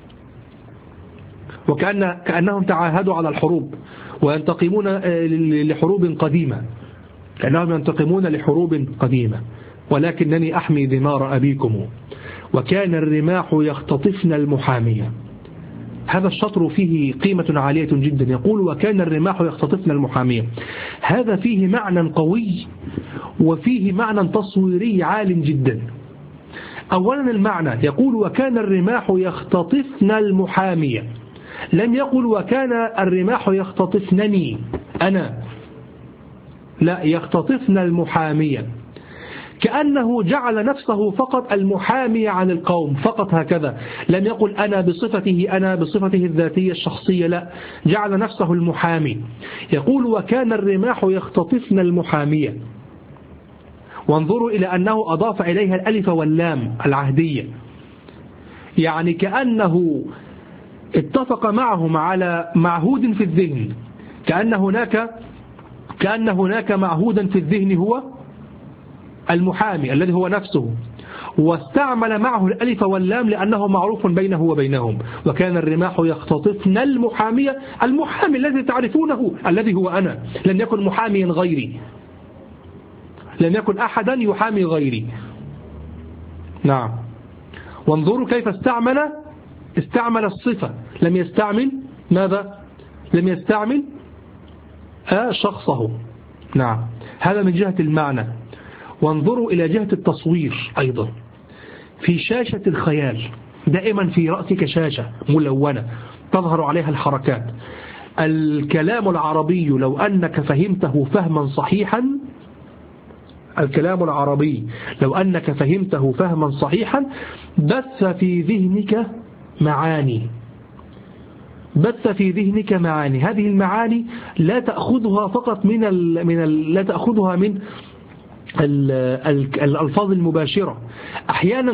كأنهم تعاهدوا على الحروب وينتقمون لحروب قديمة، كأنهم ينتقمون لحروب قديمة. ولكنني أحمي ذمار أبيكم، وكان الرماح يختطفن المحامية. هذا الشطر فيه قيمة عالية جدا. يقول وكان الرماح يختطفن المحامية، هذا فيه معنى قوي وفيه معنى تصويري عال جدا. أولا المعنى، يقول وكان الرماح يختطفن المحامية، لم يقل وكان الرماح يختطفنني أنا، لا، يختطفن المحامية، كأنه جعل نفسه فقط المحامي عن القوم فقط هكذا. لم يقل أنا بصفته الذاتية الشخصية، لا، جعل نفسه المحامي. يقول وكان الرماح يختطفن المحامية، وانظروا إلى أنه أضاف إليها الألف واللام العهدية، يعني كأنه اتفق معهم على معهود في الذهن، كأن هناك معهودا في الذهن هو المحامي الذي هو نفسه، واستعمل معه الألف واللام لأنه معروف بينه وبينهم. وكان الرماح يختطفن المحامية، المحامي الذي تعرفونه الذي هو أنا، لم يكن محاميا غيري، لم يكن أحدا يحامي غيري. نعم، وانظروا كيف استعمل الصفة، لم يستعمل ماذا؟ لم يستعمل شخصه. نعم، هذا من جهة المعنى. وانظروا إلى جهة التصوير أيضا. في شاشة الخيال، دائما في رأسك شاشة ملونة تظهر عليها الحركات. الكلام العربي لو أنك فهمته فهما صحيحا، الكلام العربي لو أنك فهمته فهما صحيحا بث في ذهنك معاني، هذه المعاني لا تأخذها فقط لا تأخذها من الألفاظ المباشرة. أحيانا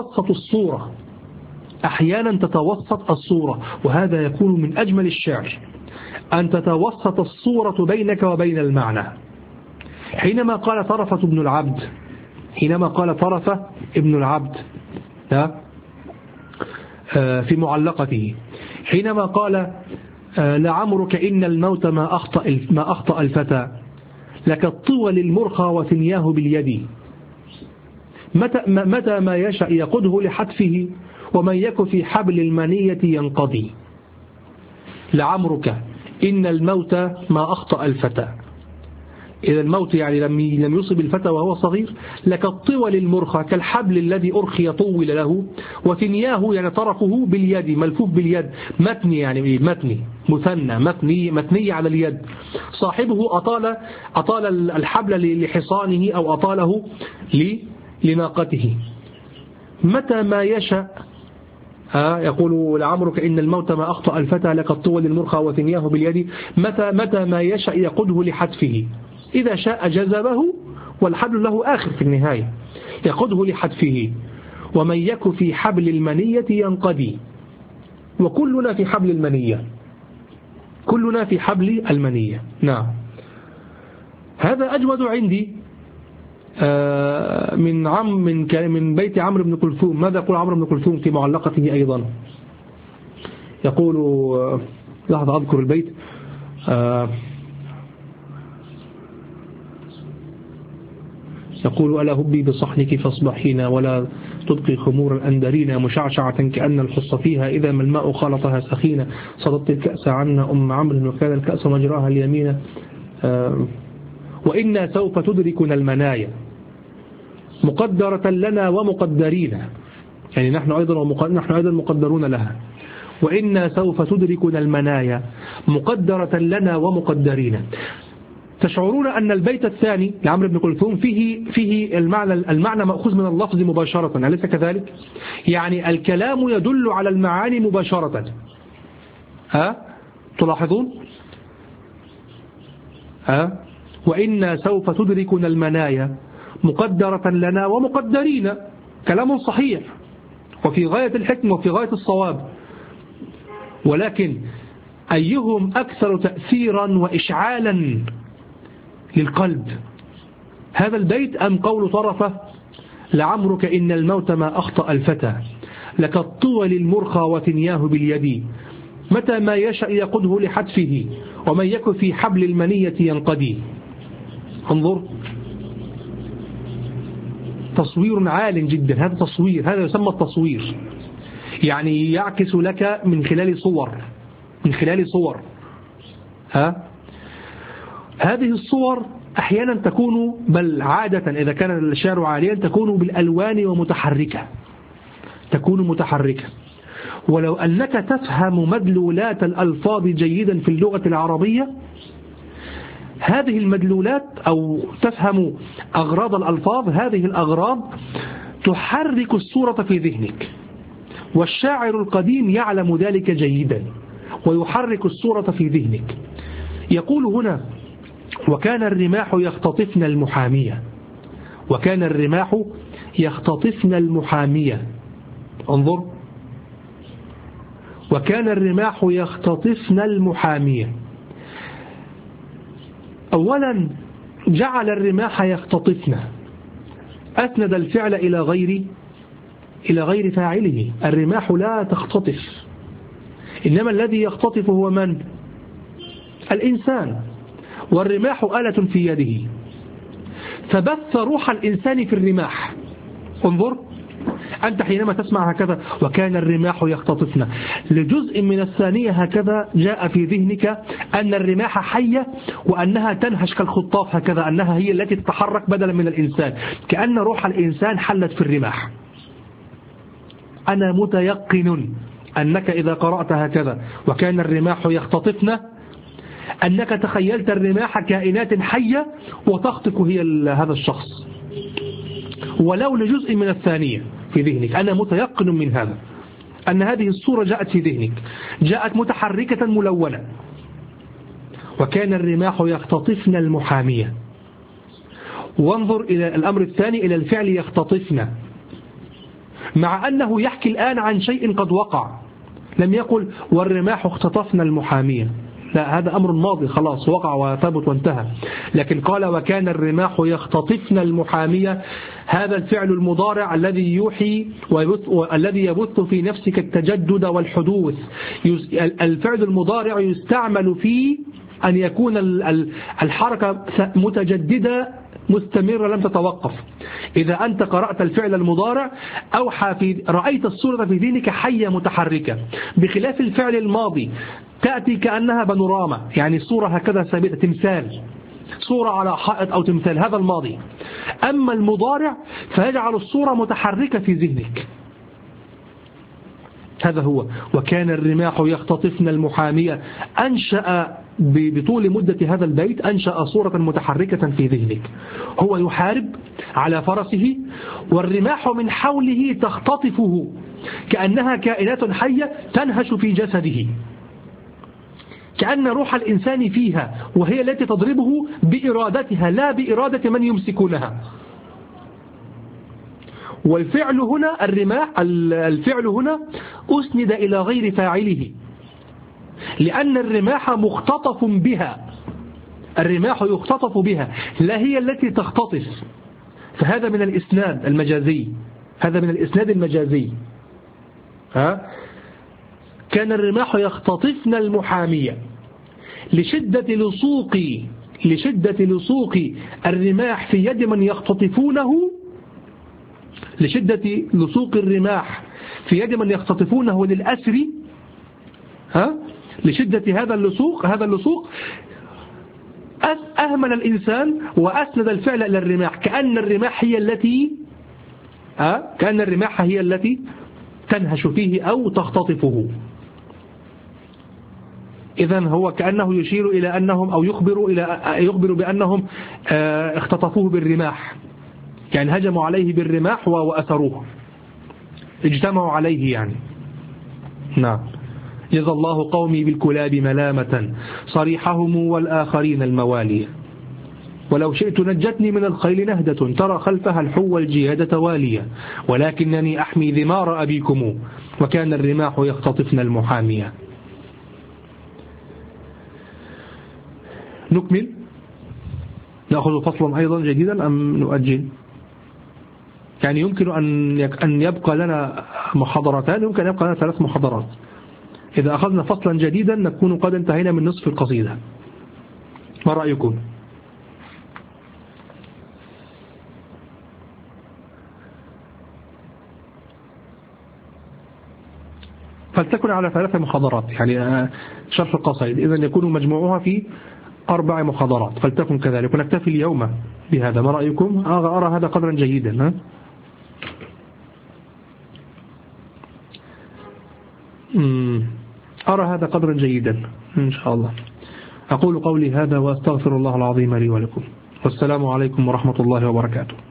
تتوسط الصورة، وهذا يكون من أجمل الشعر، أن تتوسط الصورة بينك وبين المعنى. حينما قال طرفة ابن العبد في معلقته، حينما قال لعمرك إن الموت ما أخطأ الفتى، لك الطول المرخى وثنياه باليد، متى ما يشاء يقده لحتفه، ومن يك في حبل المنية ينقضي. لعمرك إن الموت ما أخطأ الفتى، إذا الموت يعني لم يصب الفتى وهو صغير. لك الطول المرخى، كالحبل الذي أرخي طول له، وثنياه يعني طرفه باليد، ملفوف باليد، متني يعني متني مثنى، متني على اليد. صاحبه أطال الحبل لحصانه أو أطاله لناقته. متى ما يشاء يقول لعمرك إن الموت ما أخطأ الفتى لك الطول المرخى وثنياه باليد متى ما يشأ يقوده لحتفه إذا شاء جذبه والحبل له آخر في النهاية يقوده لحتفه ومن يك في حبل المنية ينقضي وكلنا في حبل المنية كلنا في حبل المنية. نعم هذا أجود عندي من بيت عمرو بن كلثوم. ماذا يقول عمرو بن كلثوم في معلقته أيضا؟ يقول لحظة أذكر البيت. يقول ألا هبي بصحنك فاصبحينا ولا تبقي خمور الأندرين مشعشعة كأن الحص فيها إذا ما الماء خلطها سخينة صددت الكأس عنا أم عمرو وكان الكأس مجراها اليمين وإنا سوف تدركنا المنايا مقدرة لنا ومقدرين يعني نحن أيضا مقدرون لها وإنا سوف تدركنا المنايا مقدرة لنا ومقدرين. تشعرون أن البيت الثاني لعمرو بن كلثوم فيه المعنى مأخوذ من اللفظ مباشرة أليس كذلك؟ يعني الكلام يدل على المعاني مباشرة. تلاحظون؟ وإنا سوف تدركنا المنايا مقدرة لنا ومقدرين كلام صحيح وفي غاية الحكمة وفي غاية الصواب ولكن أيهم أكثر تأثيرا وإشعالا للقلب هذا البيت أم قول طرفة لعمرك إن الموت ما أخطأ الفتى لك الطول المرخى وثنياه باليد متى ما يشأ يقوده لحتفه ومن يك في حبل المنية ينقضي. انظر تصوير عال جدا هذا تصوير هذا يسمى التصوير يعني يعكس لك من خلال صور هذه الصور أحيانا تكون بل عادة إذا كان الشعر عاليا تكون بالألوان ومتحركة تكون متحركة ولو أنك تفهم مدلولات الألفاظ جيدا في اللغة العربية هذه المدلولات أو تفهم أغراض الألفاظ هذه الأغراض تحرك الصورة في ذهنك والشاعر القديم يعلم ذلك جيدا ويحرك الصورة في ذهنك. يقول هنا وكان الرماح يختطفن المحامية وكان الرماح يختطفن المحامية انظر وكان الرماح يختطفن المحامية. أولا جعل الرماح يختطفن أسند الفعل إلى غير فاعله الرماح لا تختطف إنما الذي يختطف هو من؟ الإنسان والرماح آلة في يده فبث روح الإنسان في الرماح. انظر أنت حينما تسمع هكذا وكان الرماح يختطفن لجزء من الثانية هكذا جاء في ذهنك أن الرماح حية وأنها تنهش كالخطاف هكذا أنها هي التي تتحرك بدلا من الإنسان كأن روح الإنسان حلت في الرماح. أنا متيقن أنك إذا قرأت هكذا وكان الرماح يختطفن أنك تخيلت الرماح كائنات حية وتخطف هي هذا الشخص ولو لجزء من الثانية في ذهنك. أنا متيقن من هذا أن هذه الصورة جاءت في ذهنك جاءت متحركة ملونة. وكان الرماح يختطفن المحامية وانظر إلى الأمر الثاني إلى الفعل يختطفن مع أنه يحكي الآن عن شيء قد وقع لم يقل والرماح اختطفن المحامية لا هذا أمر ماضي خلاص وقع وثبت وانتهى لكن قال وكان الرماح يختطفن المحامية هذا الفعل المضارع الذي يوحي والذي يبث في نفسك التجدد والحدوث. الفعل المضارع يستعمل في أن يكون الحركة متجددة مستمرة لم تتوقف. إذا أنت قرأت الفعل المضارع رأيت الصورة في ذهنك حية متحركة بخلاف الفعل الماضي تأتي كأنها بانوراما يعني صورة هكذا ثابتة تمثال صورة على حائط أو تمثال هذا الماضي. أما المضارع فيجعل الصورة متحركة في ذهنك. هذا هو وكان الرماح يختطفن المحامية أنشأ بطول مدة هذا البيت أنشأ صورة متحركة في ذهنك هو يحارب على فرسه والرماح من حوله تختطفه كأنها كائنات حية تنهش في جسده، كأن روح الإنسان فيها، وهي التي تضربه بإرادتها لا بإرادة من يمسكونها. والفعل هنا الرماح، الفعل هنا أسند إلى غير فاعله، لأن الرماح مختطف بها، الرماح يختطف بها لا هي التي تختطف. فهذا من الإسناد المجازي، هذا من الإسناد المجازي. كان الرماح يختطفن المحامية لشدة لصوق الرماح في يد من يختطفونه، لشدة لصوق الرماح في يد من يختطفونه للأسر، لشدة هذا اللصوق أهمل الإنسان وأسند الفعل إلى الرماح، كأن الرماح هي التي تنهش فيه أو تختطفه. إذن هو كأنه يشير إلى أنهم أو يخبر بأنهم اختطفوه بالرماح، يعني هجموا عليه بالرماح وأسروه، اجتمعوا عليه يعني. نعم. جزى الله قومي بالكلاب ملامة صريحهم والآخرين الموالية، ولو شئت نجتني من الخيل نهدة ترى خلفها الحو الجيادة والية، ولكنني أحمي ذمار أبيكم وكان الرماح يختطفن المحامية. نكمل، نأخذ فصلا أيضا جديدا أم نؤجل؟ يعني يمكن أن يبقى لنا محاضرتان، يمكن أن يبقى لنا 3 محاضرات. إذا أخذنا فصلا جديدا نكون قد انتهينا من نصف القصيدة. ما رأيكم؟ فلتكن على 3 محاضرات، يعني شرح القصائد إذن يكون مجموعها في 4 محاضرات، فلتكن كذلك ونكتفي اليوم بهذا. ما رأيكم؟ أرى هذا قدرا جيدا. أرى هذا قدرا جيدا إن شاء الله. أقول قولي هذا وأستغفر الله العظيم لي ولكم، والسلام عليكم ورحمة الله وبركاته.